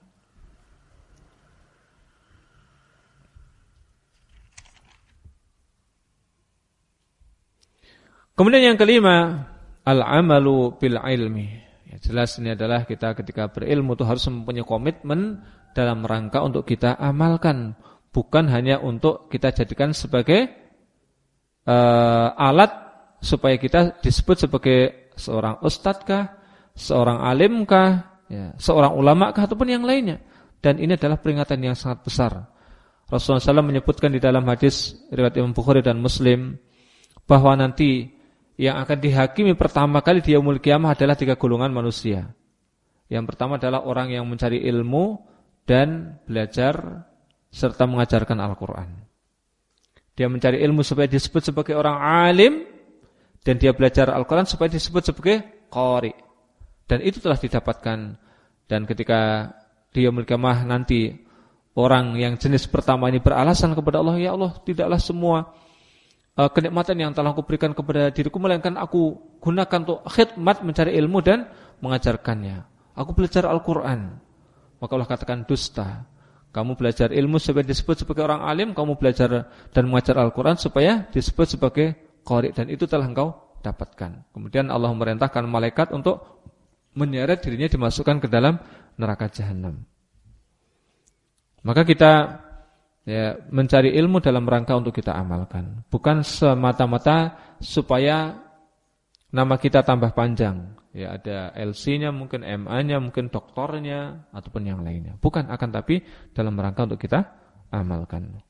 Kemudian yang kelima, al-amalu bil ilmi. Ya, jelas ini adalah kita ketika berilmu itu harus mempunyai komitmen dalam rangka untuk kita amalkan, bukan hanya untuk kita jadikan sebagai uh, alat supaya kita disebut sebagai seorang ustadzkah, seorang alimkah, ya, seorang ulamakah ataupun yang lainnya. Dan ini adalah peringatan yang sangat besar. Rasulullah shallallahu alaihi wasallam menyebutkan di dalam hadis riwayat Imam Bukhari dan Muslim bahwa nanti yang akan dihakimi pertama kali di yaumul qiyamah adalah tiga golongan manusia. Yang pertama adalah orang yang mencari ilmu dan belajar serta mengajarkan Al-Quran. Dia mencari ilmu supaya disebut sebagai orang alim, dan dia belajar Al-Quran supaya disebut sebagai qari. Dan itu telah didapatkan. Dan ketika di yaumul qiyamah nanti orang yang jenis pertama ini beralasan kepada Allah, ya Allah, tidaklah semua kenikmatan yang telah aku berikan kepada diriku, melainkan aku gunakan untuk khidmat mencari ilmu dan mengajarkannya. Aku belajar Al-Quran. Maka Allah katakan dusta. Kamu belajar ilmu supaya disebut sebagai orang alim, kamu belajar dan mengajar Al-Quran supaya disebut sebagai qari, dan itu telah engkau dapatkan. Kemudian Allah memerintahkan malaikat untuk menyeret dirinya dimasukkan ke dalam neraka jahanam. Maka kita ya, mencari ilmu dalam rangka untuk kita amalkan, bukan semata-mata supaya nama kita tambah panjang. Ya, ada L C-nya, mungkin M A-nya, mungkin doktornya ataupun yang lainnya. Bukan, akan tapi dalam rangka untuk kita amalkan.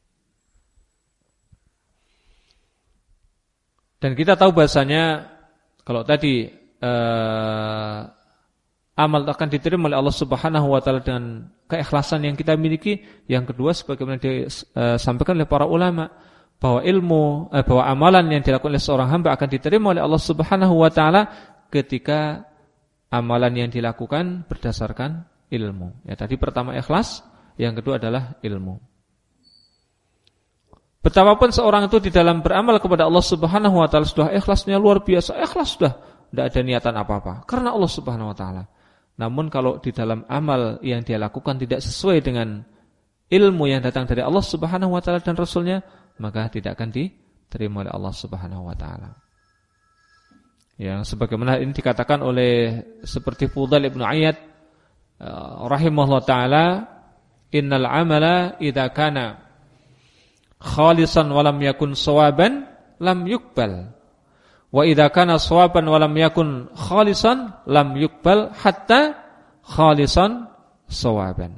Dan kita tahu bahasanya kalau tadi eh, amal akan diterima oleh Allah Subhanahu wa taala dengan keikhlasan yang kita miliki. Yang kedua, sebagaimana disampaikan oleh para ulama, bahwa ilmu eh, bahwa amalan yang dilakukan oleh seorang hamba akan diterima oleh Allah Subhanahu wa taala ketika amalan yang dilakukan berdasarkan ilmu. Ya, tadi pertama ikhlas, yang kedua adalah ilmu. Betapapun seorang itu di dalam beramal kepada Allah Subhanahu wa taala sudah ikhlasnya luar biasa, ikhlas sudah, tidak ada niatan apa-apa karena Allah Subhanahu wa taala. Namun kalau di dalam amal yang dia lakukan tidak sesuai dengan ilmu yang datang dari Allah Subhanahu wa taala dan Rasulnya, maka tidak akan diterima oleh Allah Subhanahu wa taala. Yang sebagaimana ini dikatakan oleh seperti Fudail ibn Iyad rahimahullah taala, innal amala idza kana khalisan wa lam yakun shawaban lam yuqbal. Wa idza kana shawaban wa lam yakun khalisan lam yuqbal hatta khalisan shawaban.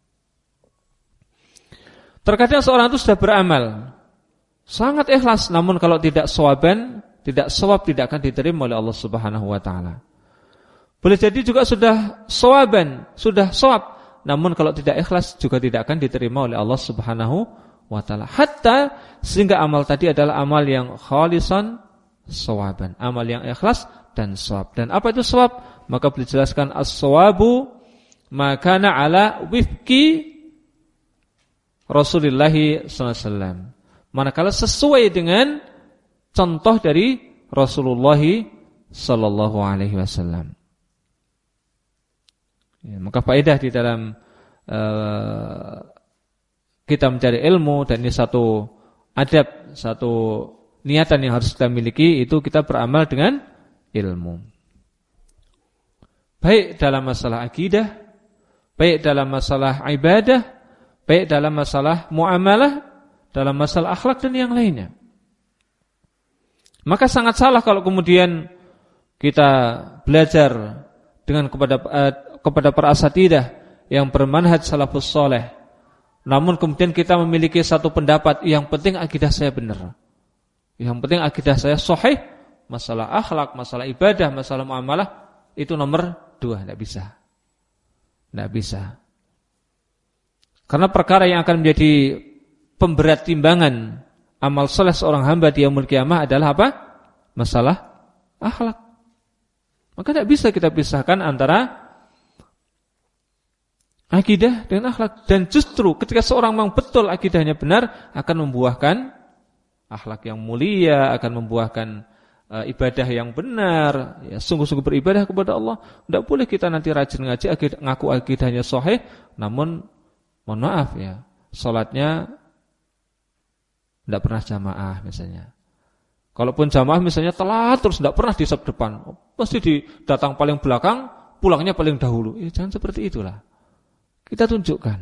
Terkadang seorang itu sudah beramal sangat ikhlas, namun kalau tidak shawaban, tidak shawab, tidak akan diterima oleh Allah Subhanahu wa taala. Boleh jadi juga sudah shawaban, sudah shawab, namun kalau tidak ikhlas juga tidak akan diterima oleh Allah Subhanahu wa taala. Hatta sehingga amal tadi adalah amal yang khalisan shawaban, amal yang ikhlas dan shawab. Dan apa itu shawab? Maka boleh dijelaskan as-shawabu ma kana ala wifqi Rasulullah sallallahu alaihi wasallam. Manakala sesuai dengan contoh dari Rasulullah sallallahu alaihi wasallam. Ya, maka faedah di dalam uh, kita mencari ilmu, dan ini satu adab, satu niatan yang harus kita miliki, itu kita beramal dengan ilmu. Baik dalam masalah akidah, baik dalam masalah ibadah, baik dalam masalah muamalah, dalam masalah akhlak dan yang lainnya. Maka sangat salah kalau kemudian kita belajar dengan kepada uh, kepada para asatidah yang bermanhaj salafus saleh, namun kemudian kita memiliki satu pendapat, yang penting akidah saya benar, yang penting akidah saya sahih, masalah akhlak, masalah ibadah, masalah muamalah itu nomor dua, tidak bisa, tidak bisa. Karena perkara yang akan menjadi pemberat timbangan amal saleh seorang hamba di yaumul qiyamah adalah apa? Masalah akhlak. Maka tidak bisa kita pisahkan antara akidah dengan akhlak. Dan justru ketika seorang memang betul akidahnya benar, akan membuahkan akhlak yang mulia, akan membuahkan uh, ibadah yang benar, ya, sungguh-sungguh beribadah kepada Allah. Tidak boleh kita nanti rajin ngaji, akid, ngaku akidahnya sahih, namun mohon maaf ya, salatnya tidak pernah jamaah misalnya. Kalaupun jamaah misalnya telat terus tidak pernah di saf depan, pasti di datang paling belakang, pulangnya paling dahulu. Ya, jangan seperti itulah. Kita tunjukkan.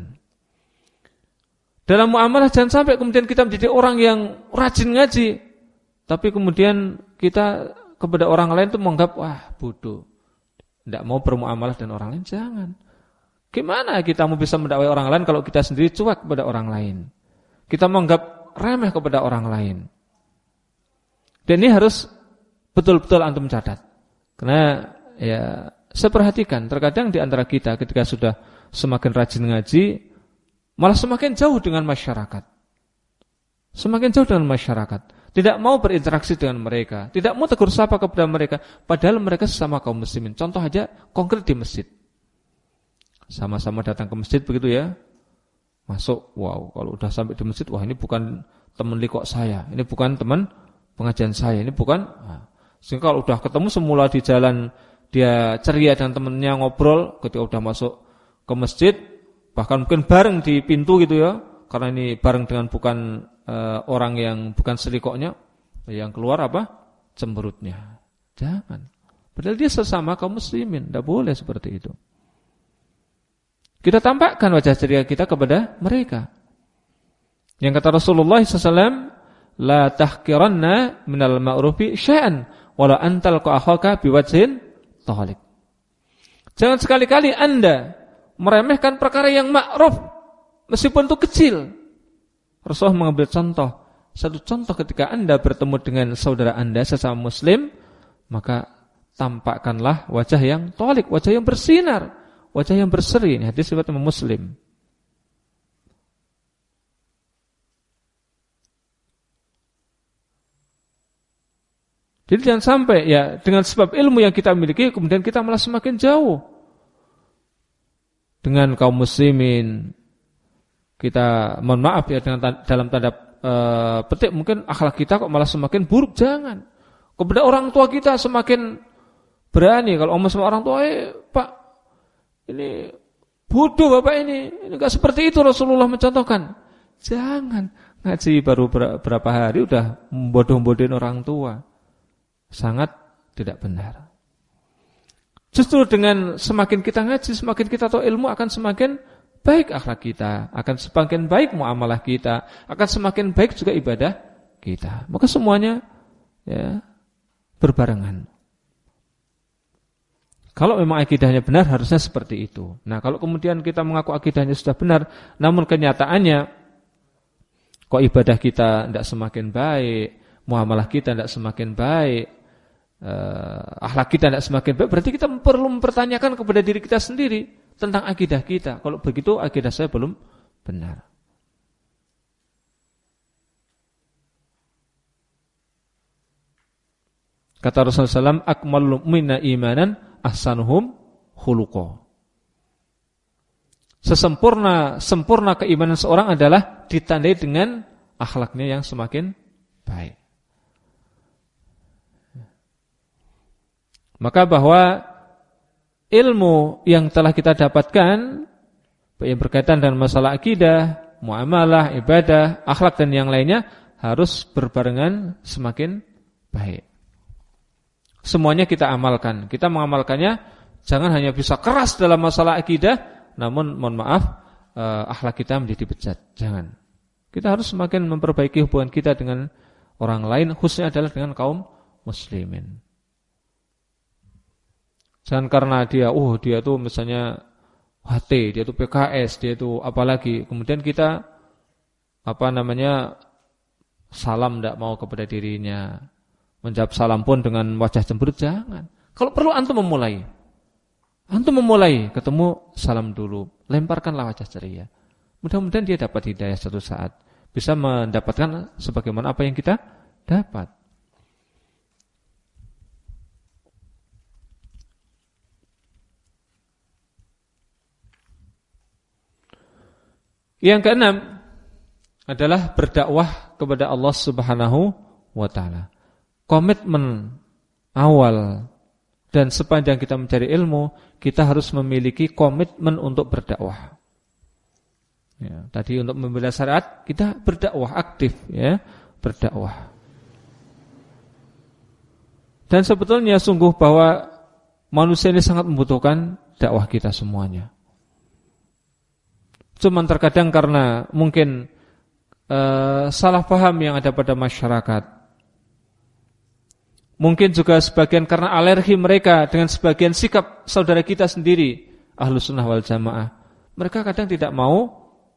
Dalam muamalah jangan sampai kemudian kita menjadi orang yang rajin ngaji, tapi kemudian kita kepada orang lain itu menganggap wah bodoh, tidak mau bermuamalah dengan orang lain. Jangan. Gimana kita mau bisa mendakwai orang lain kalau kita sendiri cuek kepada orang lain? Kita menganggap remeh kepada orang lain. Dan ini harus betul-betul antum catat. Karena ya saya perhatikan terkadang di antara kita ketika sudah semakin rajin ngaji, malah semakin jauh dengan masyarakat. Semakin jauh dengan masyarakat. Tidak mau berinteraksi dengan mereka, tidak mau tegur sapa kepada mereka, padahal mereka sesama kaum muslimin. Contoh aja konkret di masjid. Sama-sama datang ke masjid begitu ya. Masuk, wow, kalau udah sampai di masjid, wah ini bukan teman likok saya, ini bukan teman pengajian saya, ini bukan. Nah, sehingga kalau udah ketemu semula di jalan dia ceria dengan temannya ngobrol, ketika udah masuk ke masjid, bahkan mungkin bareng di pintu gitu ya, karena ini bareng dengan bukan e, orang yang bukan selikoknya, yang keluar apa? Cemberutnya. Jangan. Padahal dia sesama kaum muslimin, tidak boleh seperti itu. Kita tampakkan wajah ceria kita kepada mereka. Yang kata Rasulullah sallallahu alaihi wasallam, la tahqiranna minal ma'rufi syai'an wala antal qa'akhaka biwajhin thalik. Jangan sekali-kali Anda meremehkan perkara yang ma'ruf meskipun itu kecil. Rasulullah mengambil contoh, satu contoh ketika Anda bertemu dengan saudara Anda sesama muslim, maka tampakkanlah wajah yang thalik, wajah yang bersinar, wajah yang berseri. Ini hadis riwayat Imam Muslim. Jadi jangan sampai ya dengan sebab ilmu yang kita miliki kemudian kita malah semakin jauh dengan kaum muslimin. Kita mohon maaf ya dengan dalam tanda uh, petik mungkin akhlak kita kok malah semakin buruk. Jangan. Kepada orang tua kita semakin berani. Kalau omong sama orang tua, eh Pak, ini bodoh Bapak ini. Ini enggak seperti itu Rasulullah mencontohkan. Jangan. Ngaji baru berapa hari udah bodoh-bodohin orang tua. Sangat tidak benar. Justru dengan semakin kita ngaji, semakin kita tahu ilmu, akan semakin baik akhlak kita, akan semakin baik muamalah kita, akan semakin baik juga ibadah kita. Maka semuanya ya berbarengan. Kalau memang akidahnya benar, harusnya seperti itu. Nah, kalau kemudian kita mengaku akidahnya sudah benar, namun kenyataannya kok ibadah kita tidak semakin baik, muamalah kita tidak semakin baik, Uh, akhlak kita tidak semakin baik, berarti kita perlu mempertanyakan kepada diri kita sendiri tentang akidah kita. Kalau begitu akidah saya belum benar. Kata Rasulullah shallallahu alaihi wasallam, akmalul mu'minina imanan ahsanuhum khuluqa. Sesempurna sempurna keimanan seorang adalah ditandai dengan akhlaknya yang semakin baik. Maka bahwa ilmu yang telah kita dapatkan yang berkaitan dengan masalah akidah, muamalah, ibadah, akhlak dan yang lainnya harus berbarengan semakin baik. Semuanya kita amalkan. Kita mengamalkannya jangan hanya bisa keras dalam masalah akidah, namun mohon maaf eh, akhlak kita menjadi bejat. Jangan. Kita harus semakin memperbaiki hubungan kita dengan orang lain, khususnya adalah dengan kaum muslimin. Jangan karena dia, oh dia tuh misalnya H T, dia tuh P K S, dia tuh apalagi, kemudian kita apa namanya salam tidak mau kepada dirinya, menjawab salam pun dengan wajah cemberut, jangan. Kalau perlu antum memulai, antum memulai, ketemu salam dulu, lemparkanlah wajah ceria. Mudah-mudahan dia dapat hidayah suatu saat, bisa mendapatkan sebagaimana apa yang kita dapat. Yang keenam adalah berdakwah kepada Allah Subhanahu wa taala. Komitmen awal dan sepanjang kita mencari ilmu, kita harus memiliki komitmen untuk berdakwah. Ya, tadi untuk membela syariat, kita berdakwah aktif ya, berdakwah. Dan sebetulnya sungguh bahwa manusia ini sangat membutuhkan dakwah kita semuanya. Cuman terkadang karena mungkin uh, salah paham yang ada pada masyarakat, mungkin juga sebagian karena alergi mereka dengan sebagian sikap saudara kita sendiri, Ahlus Sunnah wal Jamaah, mereka kadang tidak mau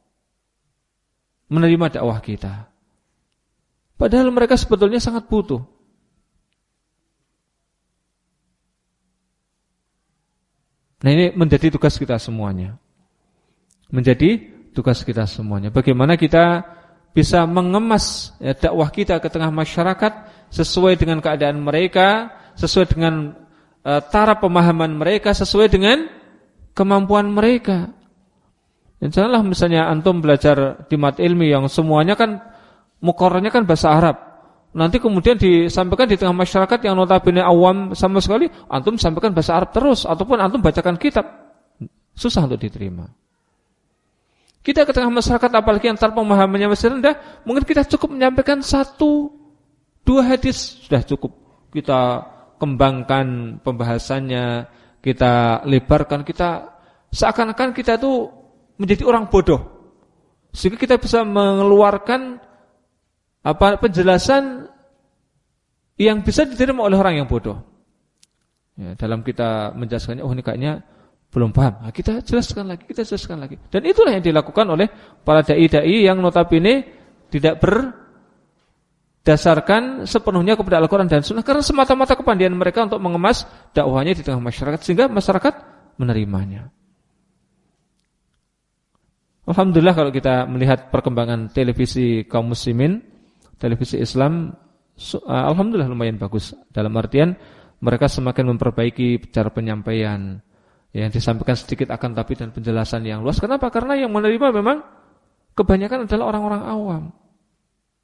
menerima dakwah kita. Padahal mereka sebetulnya sangat butuh. Nah, ini menjadi tugas kita semuanya. Menjadi tugas kita semuanya. Bagaimana kita bisa mengemas ya, dakwah kita ke tengah masyarakat sesuai dengan keadaan mereka, sesuai dengan uh, taraf pemahaman mereka, sesuai dengan kemampuan mereka. Dan janganlah misalnya antum belajar di mat ilmi yang semuanya kan mukoranya kan bahasa Arab. Nanti kemudian disampaikan di tengah masyarakat yang notabene awam sama sekali, antum sampaikan bahasa Arab terus ataupun antum bacakan kitab. Susah untuk diterima. Kita ke tengah masyarakat apalagi yang taraf pemahamannya masih rendah, mungkin kita cukup menyampaikan satu dua hadis sudah cukup. Kita kembangkan pembahasannya, kita lebarkan, kita seakan-akan kita tuh menjadi orang bodoh. Sehingga kita bisa mengeluarkan apa penjelasan yang bisa diterima oleh orang yang bodoh. Ya, dalam kita menjelaskannya, oh ini kayaknya belum paham. Nah, kita jelaskan lagi, kita jelaskan lagi. Dan itulah yang dilakukan oleh para dai-dai yang notabene tidak berdasarkan sepenuhnya kepada Al-Quran dan Sunnah, karena semata-mata kepandaian mereka untuk mengemas dakwahnya di tengah masyarakat sehingga masyarakat menerimanya. Alhamdulillah kalau kita melihat perkembangan televisi kaum muslimin, televisi Islam, alhamdulillah lumayan bagus. Dalam artian mereka semakin memperbaiki cara penyampaian. Yang disampaikan sedikit akan tapi dan penjelasan yang luas. Kenapa? Karena yang menerima memang kebanyakan adalah orang-orang awam.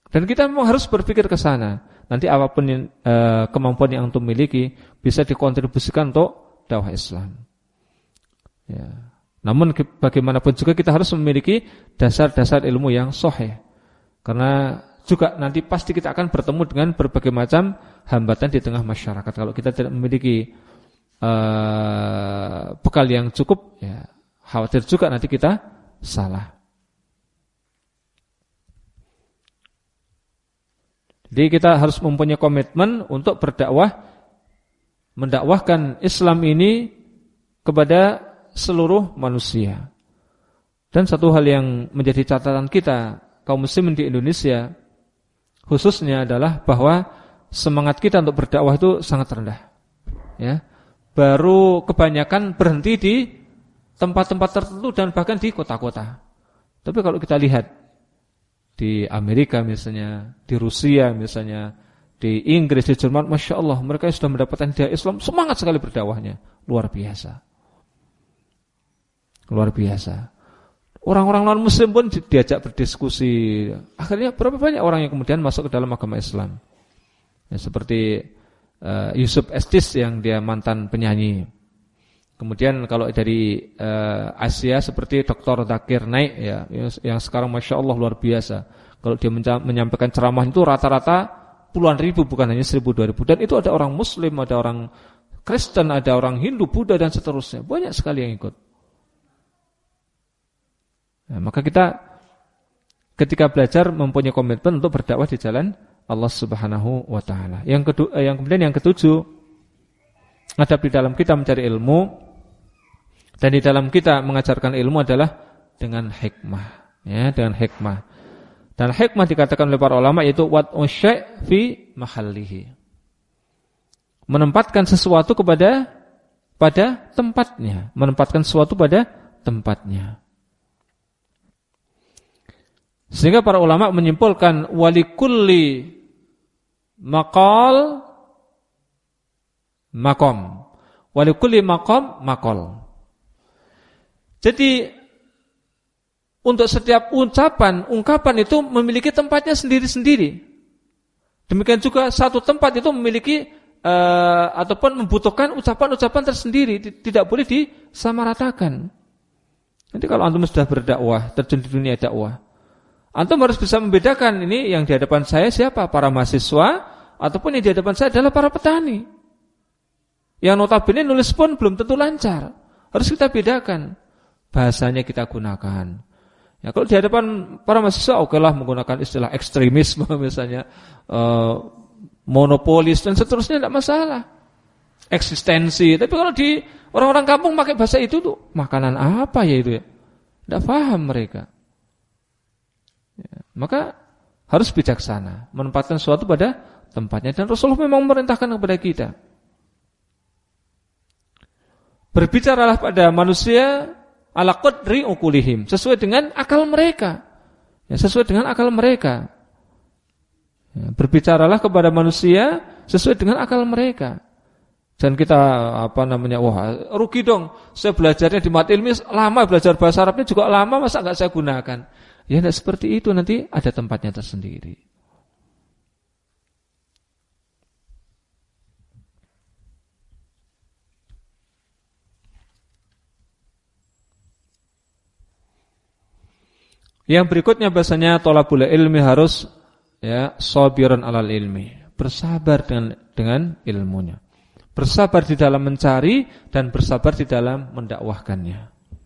Dan kita memang harus berpikir ke sana. Nanti apapun yang, uh, kemampuan yang antum miliki bisa dikontribusikan untuk dakwah Islam. Ya. Namun bagaimanapun juga kita harus memiliki dasar-dasar ilmu yang sahih. Karena juga nanti pasti kita akan bertemu dengan berbagai macam hambatan di tengah masyarakat. Kalau kita tidak memiliki uh, bekal yang cukup, ya khawatir juga nanti kita salah. Jadi kita harus mempunyai komitmen untuk berdakwah, mendakwahkan Islam ini kepada seluruh manusia. Dan satu hal yang menjadi catatan kita kaum muslimin di Indonesia khususnya adalah bahwa semangat kita untuk berdakwah itu sangat rendah. Ya. Baru kebanyakan berhenti di tempat-tempat tertentu dan bahkan di kota-kota. Tapi kalau kita lihat di Amerika misalnya, di Rusia misalnya, di Inggris, di Jerman, Masya Allah, mereka sudah mendapatkan hidayah Islam, semangat sekali berdakwahnya. Luar biasa. Luar biasa. Orang-orang non-muslim pun diajak berdiskusi. Akhirnya berapa banyak orang yang kemudian masuk ke dalam agama Islam. Ya, seperti uh, Yusuf Estes yang dia mantan penyanyi. Kemudian kalau dari uh, Asia seperti Doktor Zakir Naik ya, yang sekarang Masya Allah luar biasa. Kalau dia menyampaikan ceramah itu rata-rata puluhan ribu, bukan hanya seribu dua ribu. Dan itu ada orang Muslim, ada orang Kristen, ada orang Hindu, Buddha dan seterusnya. Banyak sekali yang ikut. Nah, maka kita ketika belajar mempunyai komitmen untuk berdakwah di jalan Allah Subhanahu wa taala. Yang kedua, yang kemudian yang ketujuh, adab di dalam kita mencari ilmu dan di dalam kita mengajarkan ilmu adalah dengan hikmah, ya, dengan hikmah. Dan hikmah dikatakan oleh para ulama yaitu wad'u syai' fi mahallihi. Menempatkan sesuatu kepada pada tempatnya, menempatkan sesuatu pada tempatnya. Sehingga para ulama menyimpulkan walikulli maqal maqam. Walikulli maqam maqal. Jadi untuk setiap ucapan, ungkapan itu memiliki tempatnya sendiri-sendiri. Demikian juga satu tempat itu memiliki uh, ataupun membutuhkan ucapan-ucapan tersendiri, tidak boleh disamaratakan. Nanti kalau antum sudah berdakwah, terjun di dunia dakwah, antum harus bisa membedakan ini yang di hadapan saya siapa, para mahasiswa, ataupun yang di hadapan saya adalah para petani. Yang notabene nulis pun belum tentu lancar. Harus kita bedakan. Bahasanya kita gunakan. Ya, kalau di hadapan para mahasiswa, okelah menggunakan istilah ekstremisme misalnya, uh, monopolis dan seterusnya tidak masalah. Eksistensi. Tapi kalau di orang-orang kampung pakai bahasa itu tuh makanan apa ya itu ya? Tidak paham mereka. Ya, maka harus bijaksana, menempatkan sesuatu pada tempatnya. Dan Rasulullah memang memerintahkan kepada kita. Berbicaralah pada manusia ala qadri uqulihim, sesuai dengan akal mereka. Ya, sesuai dengan akal mereka. Ya, berbicaralah kepada manusia sesuai dengan akal mereka. Dan kita apa namanya, wah rugi dong, saya belajarnya di mat ilmi lama, belajar bahasa Arabnya juga lama, masa enggak saya gunakan? Ya tidak seperti itu, nanti ada tempatnya tersendiri. Yang berikutnya bahasanya thalabul ilmi harus ya sabiran alal ilmi, bersabar dengan dengan ilmunya. Bersabar di dalam mencari dan bersabar di dalam mendakwahkannya.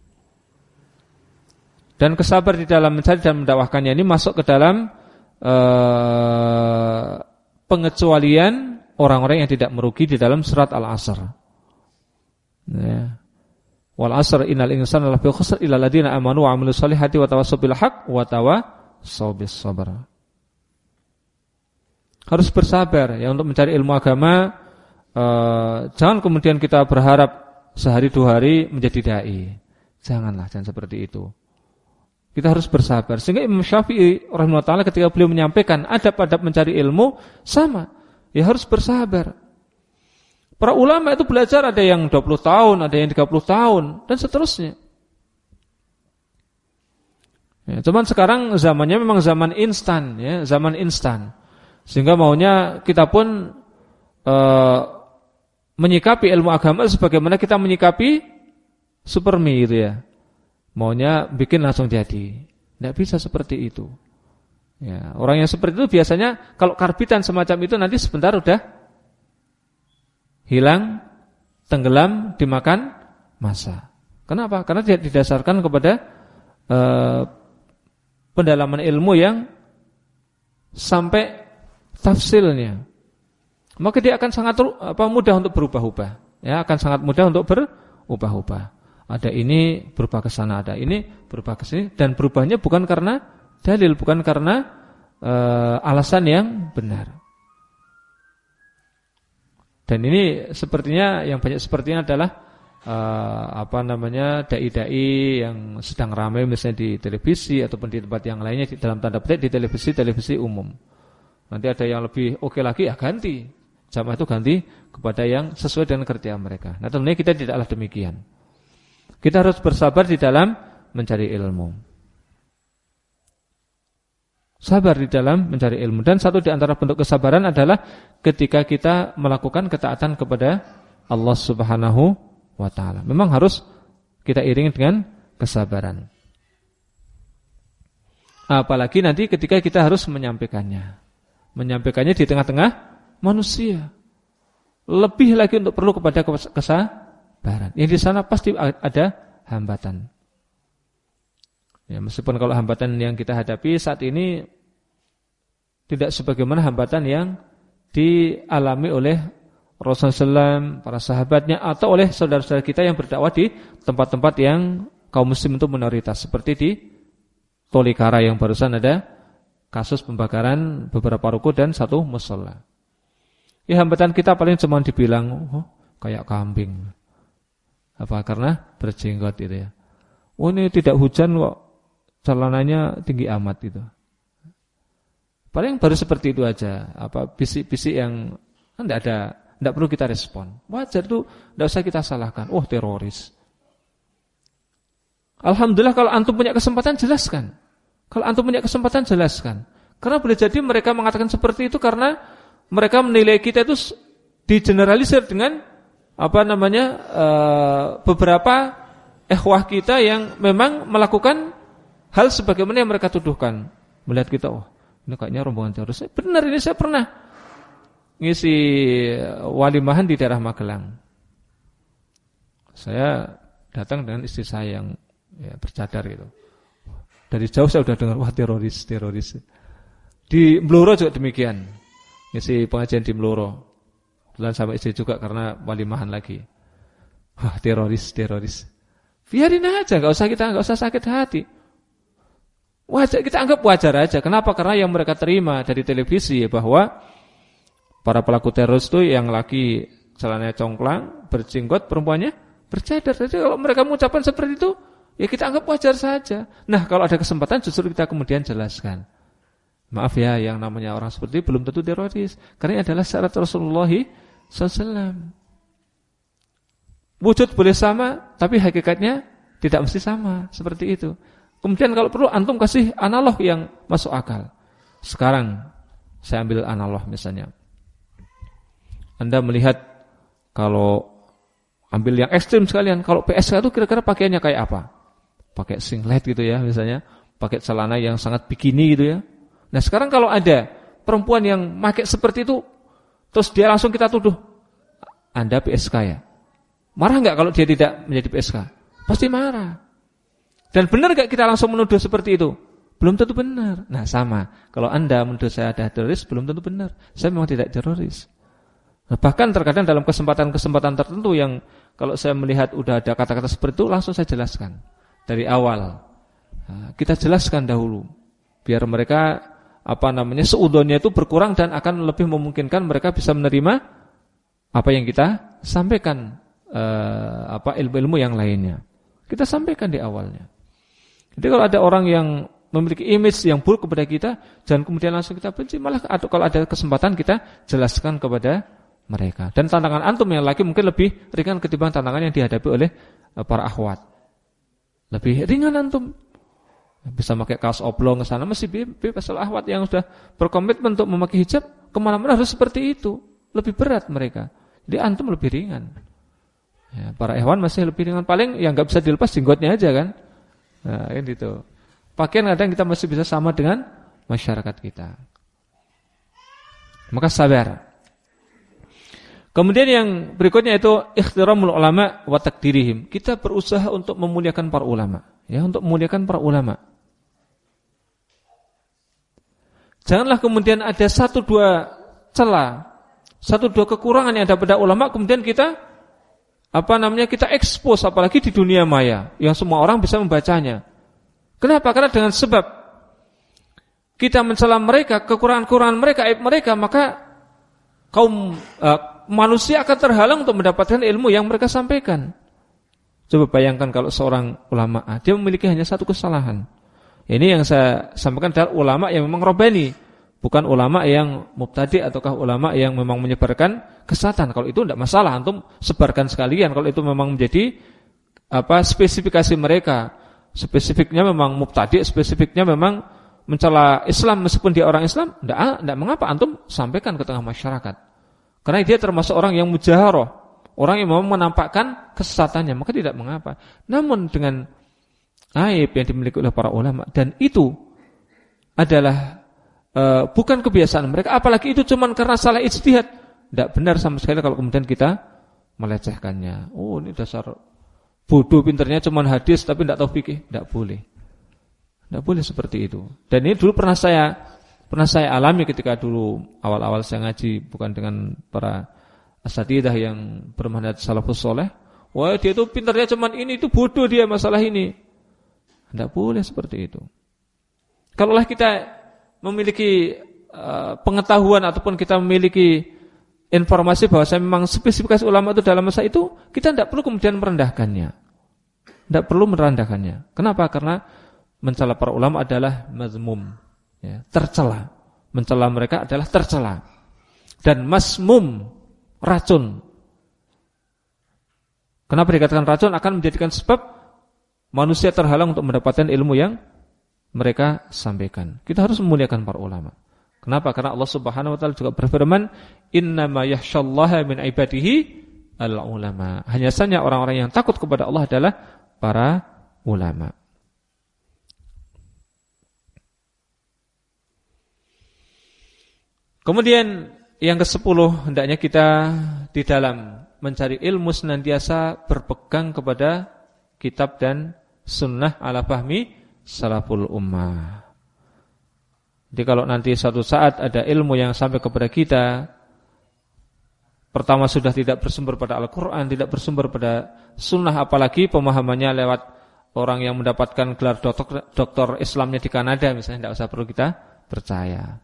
Dan kesabar di dalam mencari dan mendakwahkannya ini masuk ke dalam uh, pengecualian orang-orang yang tidak merugi di dalam surat Al-Asr. Ya. Wal 'asr innal insana lafi khusr illa alladziina aamanu wa 'amilus shalihati wa tawassaw bil haqq wa tawassaw bis sabr. Harus bersabar ya untuk mencari ilmu agama. Uh, jangan kemudian kita berharap sehari dua hari menjadi dai. Janganlah, jangan seperti itu. Kita harus bersabar. Sehingga Imam Syafi'i rahimahullah ta'ala ketika beliau menyampaikan adab-adab mencari ilmu sama, ya harus bersabar. Para ulama itu belajar ada yang dua puluh tahun, ada yang tiga puluh tahun dan seterusnya. Ya, cuman sekarang zamannya memang zaman instan, ya, zaman instan. Sehingga maunya kita pun uh, menyikapi ilmu agama sebagaimana kita menyikapi supermi gitu ya. Maunya bikin langsung jadi. Tidak bisa seperti itu. Ya, orang yang seperti itu biasanya kalau karbitan semacam itu nanti sebentar udah hilang, tenggelam, dimakan massa. Kenapa? Karena dia didasarkan kepada uh, pendalaman ilmu yang sampai tafsilnya. Maka dia akan sangat apa, mudah untuk berubah-ubah. Ya, akan sangat mudah untuk berubah-ubah. Ada ini berubah ke sana, ada ini berubah ke sini, dan berubahnya bukan karena dalil, bukan karena uh, alasan yang benar. Dan ini sepertinya yang banyak sepertinya adalah uh, apa namanya dai-dai yang sedang ramai misalnya di televisi ataupun di tempat yang lainnya, di dalam tanda petik di televisi-televisi umum. Nanti ada yang lebih oke lagi, ya ganti. Jamaah itu ganti kepada yang sesuai dengan kerjaan mereka. Nah tentunya kita tidaklah demikian. Kita harus bersabar di dalam mencari ilmu. Sabar di dalam mencari ilmu. Dan satu di antara bentuk kesabaran adalah ketika kita melakukan ketaatan kepada Allah Subhanahu wa ta'ala. Memang harus kita iringi dengan kesabaran. Apalagi nanti ketika kita harus menyampaikannya. Menyampaikannya di tengah-tengah manusia. Lebih lagi untuk perlu kepada kesabaran. Yang di sana pasti ada hambatan. Ya, meskipun kalau hambatan yang kita hadapi saat ini tidak sebagaimana hambatan yang dialami oleh Rasulullah shallallahu alaihi wasallam, para sahabatnya, atau oleh saudara-saudara kita yang berdakwah di tempat-tempat yang kaum muslim itu minoritas. Seperti di Tolikara yang barusan ada kasus pembakaran beberapa ruko dan satu mushola. Ya, hambatan kita paling cuma dibilang oh, kayak kambing. Apa? Karena berjenggot itu ya. Oh ini tidak hujan kok, celananya tinggi amat itu. Paling baru seperti itu aja. Apa bisik-bisik yang tidak ada, tidak perlu kita respon. Wajar itu, tidak usah kita salahkan. Oh teroris. Alhamdulillah kalau antum punya kesempatan jelaskan. Kalau antum punya kesempatan jelaskan. Karena boleh jadi mereka mengatakan seperti itu karena mereka menilai kita itu digeneralisir dengan apa namanya uh, beberapa ikhwah kita yang memang melakukan hal sebagaimana yang mereka tuduhkan. Melihat kita, oh ini kayaknya rombongan teroris. Benar, ini saya pernah ngisi walimahan di daerah Magelang. Saya datang dengan istri saya yang ya, bercadar gitu. Dari jauh saya sudah dengar, wah teroris, teroris. Di Blora juga demikian. Ngisi pengajian di Mloro. Kebetulan sama istri juga karena walimahan lagi. Wah teroris, teroris. Biarin aja, nggak usah kita, nggak usah sakit hati. Wajar, kita anggap wajar aja. Kenapa? Karena yang mereka terima dari televisi ya, bahwa para pelaku teroris itu yang laki celananya congklang, berjenggot, perempuannya bercadar. Jadi kalau mereka mengucapkan seperti itu, ya kita anggap wajar saja. Nah kalau ada kesempatan justru kita kemudian jelaskan. Maaf ya, yang namanya orang seperti itu belum tentu teroris. Karena ini adalah syarat Rasulullah shallallahu alaihi wasallam. Wujud boleh sama, tapi hakikatnya tidak mesti sama. Seperti itu. Kemudian kalau perlu antum kasih analog yang masuk akal. Sekarang saya ambil analog misalnya. Anda melihat kalau ambil yang ekstrim sekalian, kalau P S K itu kira-kira pakaiannya kayak apa? Pakai singlet gitu ya misalnya, pakai celana yang sangat bikini gitu ya. Nah sekarang kalau ada perempuan yang pakai seperti itu, terus dia langsung kita tuduh, Anda P S K ya? Marah nggak kalau dia tidak menjadi P S K? Pasti marah. Dan benar nggak kita langsung menuduh seperti itu? Belum tentu benar. Nah sama, kalau Anda menuduh saya ada teroris, belum tentu benar. Saya memang tidak teroris. Nah, bahkan terkadang dalam kesempatan-kesempatan tertentu yang kalau saya melihat udah ada kata-kata seperti itu, langsung saya jelaskan dari awal. Nah, kita jelaskan dahulu, biar mereka apa namanya seudonnya itu berkurang dan akan lebih memungkinkan mereka bisa menerima apa yang kita sampaikan, eh, apa ilmu-ilmu yang lainnya. Kita sampaikan di awalnya. Jadi kalau ada orang yang memiliki image yang buruk kepada kita, jangan kemudian langsung kita benci, malah atau kalau ada kesempatan kita jelaskan kepada mereka. Dan tantangan antum yang laki mungkin lebih ringan ketimbang tantangan yang dihadapi oleh para akhwat. Lebih ringan antum. Bisa pakai kaos oblong ke sana masih bebas. Kalau akhwat yang sudah berkomitmen untuk memakai hijab kemana-mana harus seperti itu. Lebih berat mereka. Jadi antum lebih ringan. Ya, para ikhwan masih lebih ringan. Paling yang nggak bisa dilepas jenggotnya aja kan. Nah, ini gitu. Pakaian kadang kita masih bisa sama dengan masyarakat kita. Maka sabar. Kemudian yang berikutnya itu ikhtiramul ulama wa takdirihim. Kita berusaha untuk memuliakan para ulama, ya, untuk memuliakan para ulama. Janganlah kemudian ada satu dua celah, satu dua kekurangan yang ada pada ulama kemudian kita apa namanya kita ekspos, apalagi di dunia maya yang semua orang bisa membacanya. Kenapa? Karena dengan sebab kita mencela mereka, kekurangan-kekurangan mereka, aib mereka, maka kaum uh, manusia akan terhalang untuk mendapatkan ilmu yang mereka sampaikan. Coba bayangkan kalau seorang ulama dia memiliki hanya satu kesalahan. Ini yang saya sampaikan adalah ulama yang memang robani, bukan ulama yang mubtadi ataukah ulama yang memang menyebarkan kesesatan. Kalau itu tidak masalah, antum sebarkan sekalian. Kalau itu memang menjadi apa spesifikasi mereka, spesifiknya memang mubtadi, spesifiknya memang mencela Islam meskipun dia orang Islam, tidak tidak mengapa antum sampaikan ke tengah masyarakat. Karena dia termasuk orang yang mujaharoh, orang yang mau menampakkan kesesatannya, maka tidak mengapa. Namun dengan aib yang dimiliki oleh para ulama, dan itu adalah uh, bukan kebiasaan mereka, apalagi itu cuma karena salah ijtihad, tidak benar sama sekali kalau kemudian kita melecehkannya. Oh, ini dasar bodoh, pinternya cuma hadis tapi tidak tahu fikih, tidak boleh, tidak boleh seperti itu. Dan ini dulu pernah saya Pernah saya alami ketika dulu awal-awal saya ngaji, bukan dengan para asatidah yang bermanhaj salafus soleh. Wah, dia itu pintarnya cuman ini, itu bodoh dia masalah ini. Tidak boleh seperti itu. Kalaulah kita memiliki uh, pengetahuan ataupun kita memiliki informasi bahwa saya memang spesifikasi ulama itu dalam masa itu, kita tidak perlu kemudian merendahkannya. Tidak perlu merendahkannya. Kenapa? Karena mencela para ulama adalah mazmum. Ya, tercela, mencela mereka adalah tercela, dan masmum, racun. Kenapa dikatakan racun? Akan menjadikan sebab manusia terhalang untuk mendapatkan ilmu yang mereka sampaikan. Kita harus memuliakan para ulama. Kenapa? Karena Allah Subhanahu Wa Taala juga berfirman, Innama yakhshallaha min ibadihi al-ulama. Hanya saja orang-orang yang takut kepada Allah adalah para ulama. Kemudian yang kesepuluh, hendaknya kita di dalam mencari ilmu senantiasa berpegang kepada kitab dan sunnah ala fahmi salaful ummah. Jadi kalau nanti suatu saat ada ilmu yang sampai kepada kita, pertama sudah tidak bersumber pada Al-Quran, tidak bersumber pada sunnah, apalagi pemahamannya lewat orang yang mendapatkan gelar doktor, doktor Islamnya di Kanada misalnya, tidak usah perlu kita percaya.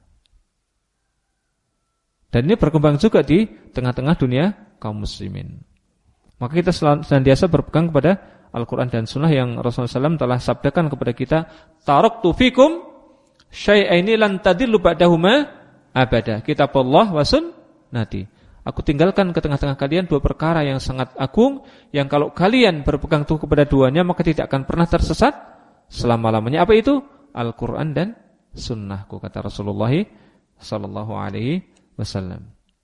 Dan ini berkembang juga di tengah-tengah dunia kaum muslimin. Maka kita senantiasa berpegang kepada Al-Quran dan Sunnah yang Rasulullah shallallahu alaihi wasallam telah sabdakan kepada kita, taraktu fikum syai'aini lan tadillu ba'dahuma abada, kitabullah wa sunnati. Aku tinggalkan ke tengah-tengah kalian dua perkara yang sangat agung, yang kalau kalian berpegang teguh kepada duanya maka tidak akan pernah tersesat selama-lamanya. Apa itu? Al-Quran dan Sunnahku, kata Rasulullah sallallahu alaihi wasallam.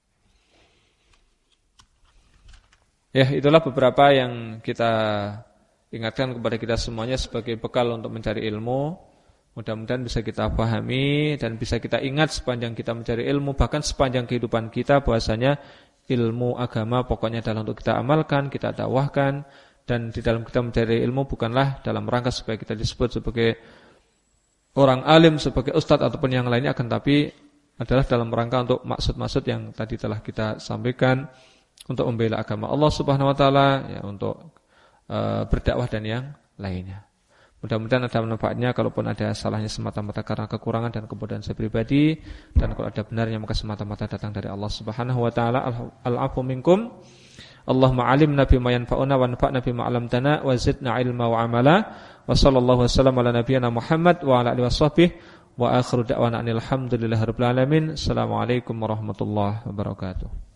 Ya, itulah beberapa yang kita ingatkan kepada kita semuanya sebagai bekal untuk mencari ilmu. Mudah-mudahan bisa kita pahami dan bisa kita ingat sepanjang kita mencari ilmu, bahkan sepanjang kehidupan kita, bahwasanya ilmu agama pokoknya adalah untuk kita amalkan, kita dakwahkan, dan di dalam kita mencari ilmu bukanlah dalam rangka supaya kita disebut sebagai orang alim, sebagai ustadz ataupun yang lainnya, akan tapi adalah dalam rangka untuk maksud-maksud yang tadi telah kita sampaikan, untuk membela agama Allah Subhanahu wa taala, ya, untuk uh, berdakwah dan yang lainnya. Mudah-mudahan ada manfaatnya. Kalaupun ada salahnya semata-mata karena kekurangan dan kebodohan saya pribadi, dan kalau ada benarnya maka semata-mata datang dari Allah Subhanahu wa taala. Al-'afwu minkum. Allahumma 'allimna bima yanfa'una wa anfa'na bima 'allamtana wa zidna 'ilma wa 'amala. Wa sallallahu wasallam ala nabiyyina Muhammad wa ala alihi washabbihi wa akhiru da'wana alhamdulillahirabbil alamin. Assalamualaikum warahmatullahi wabarakatuh.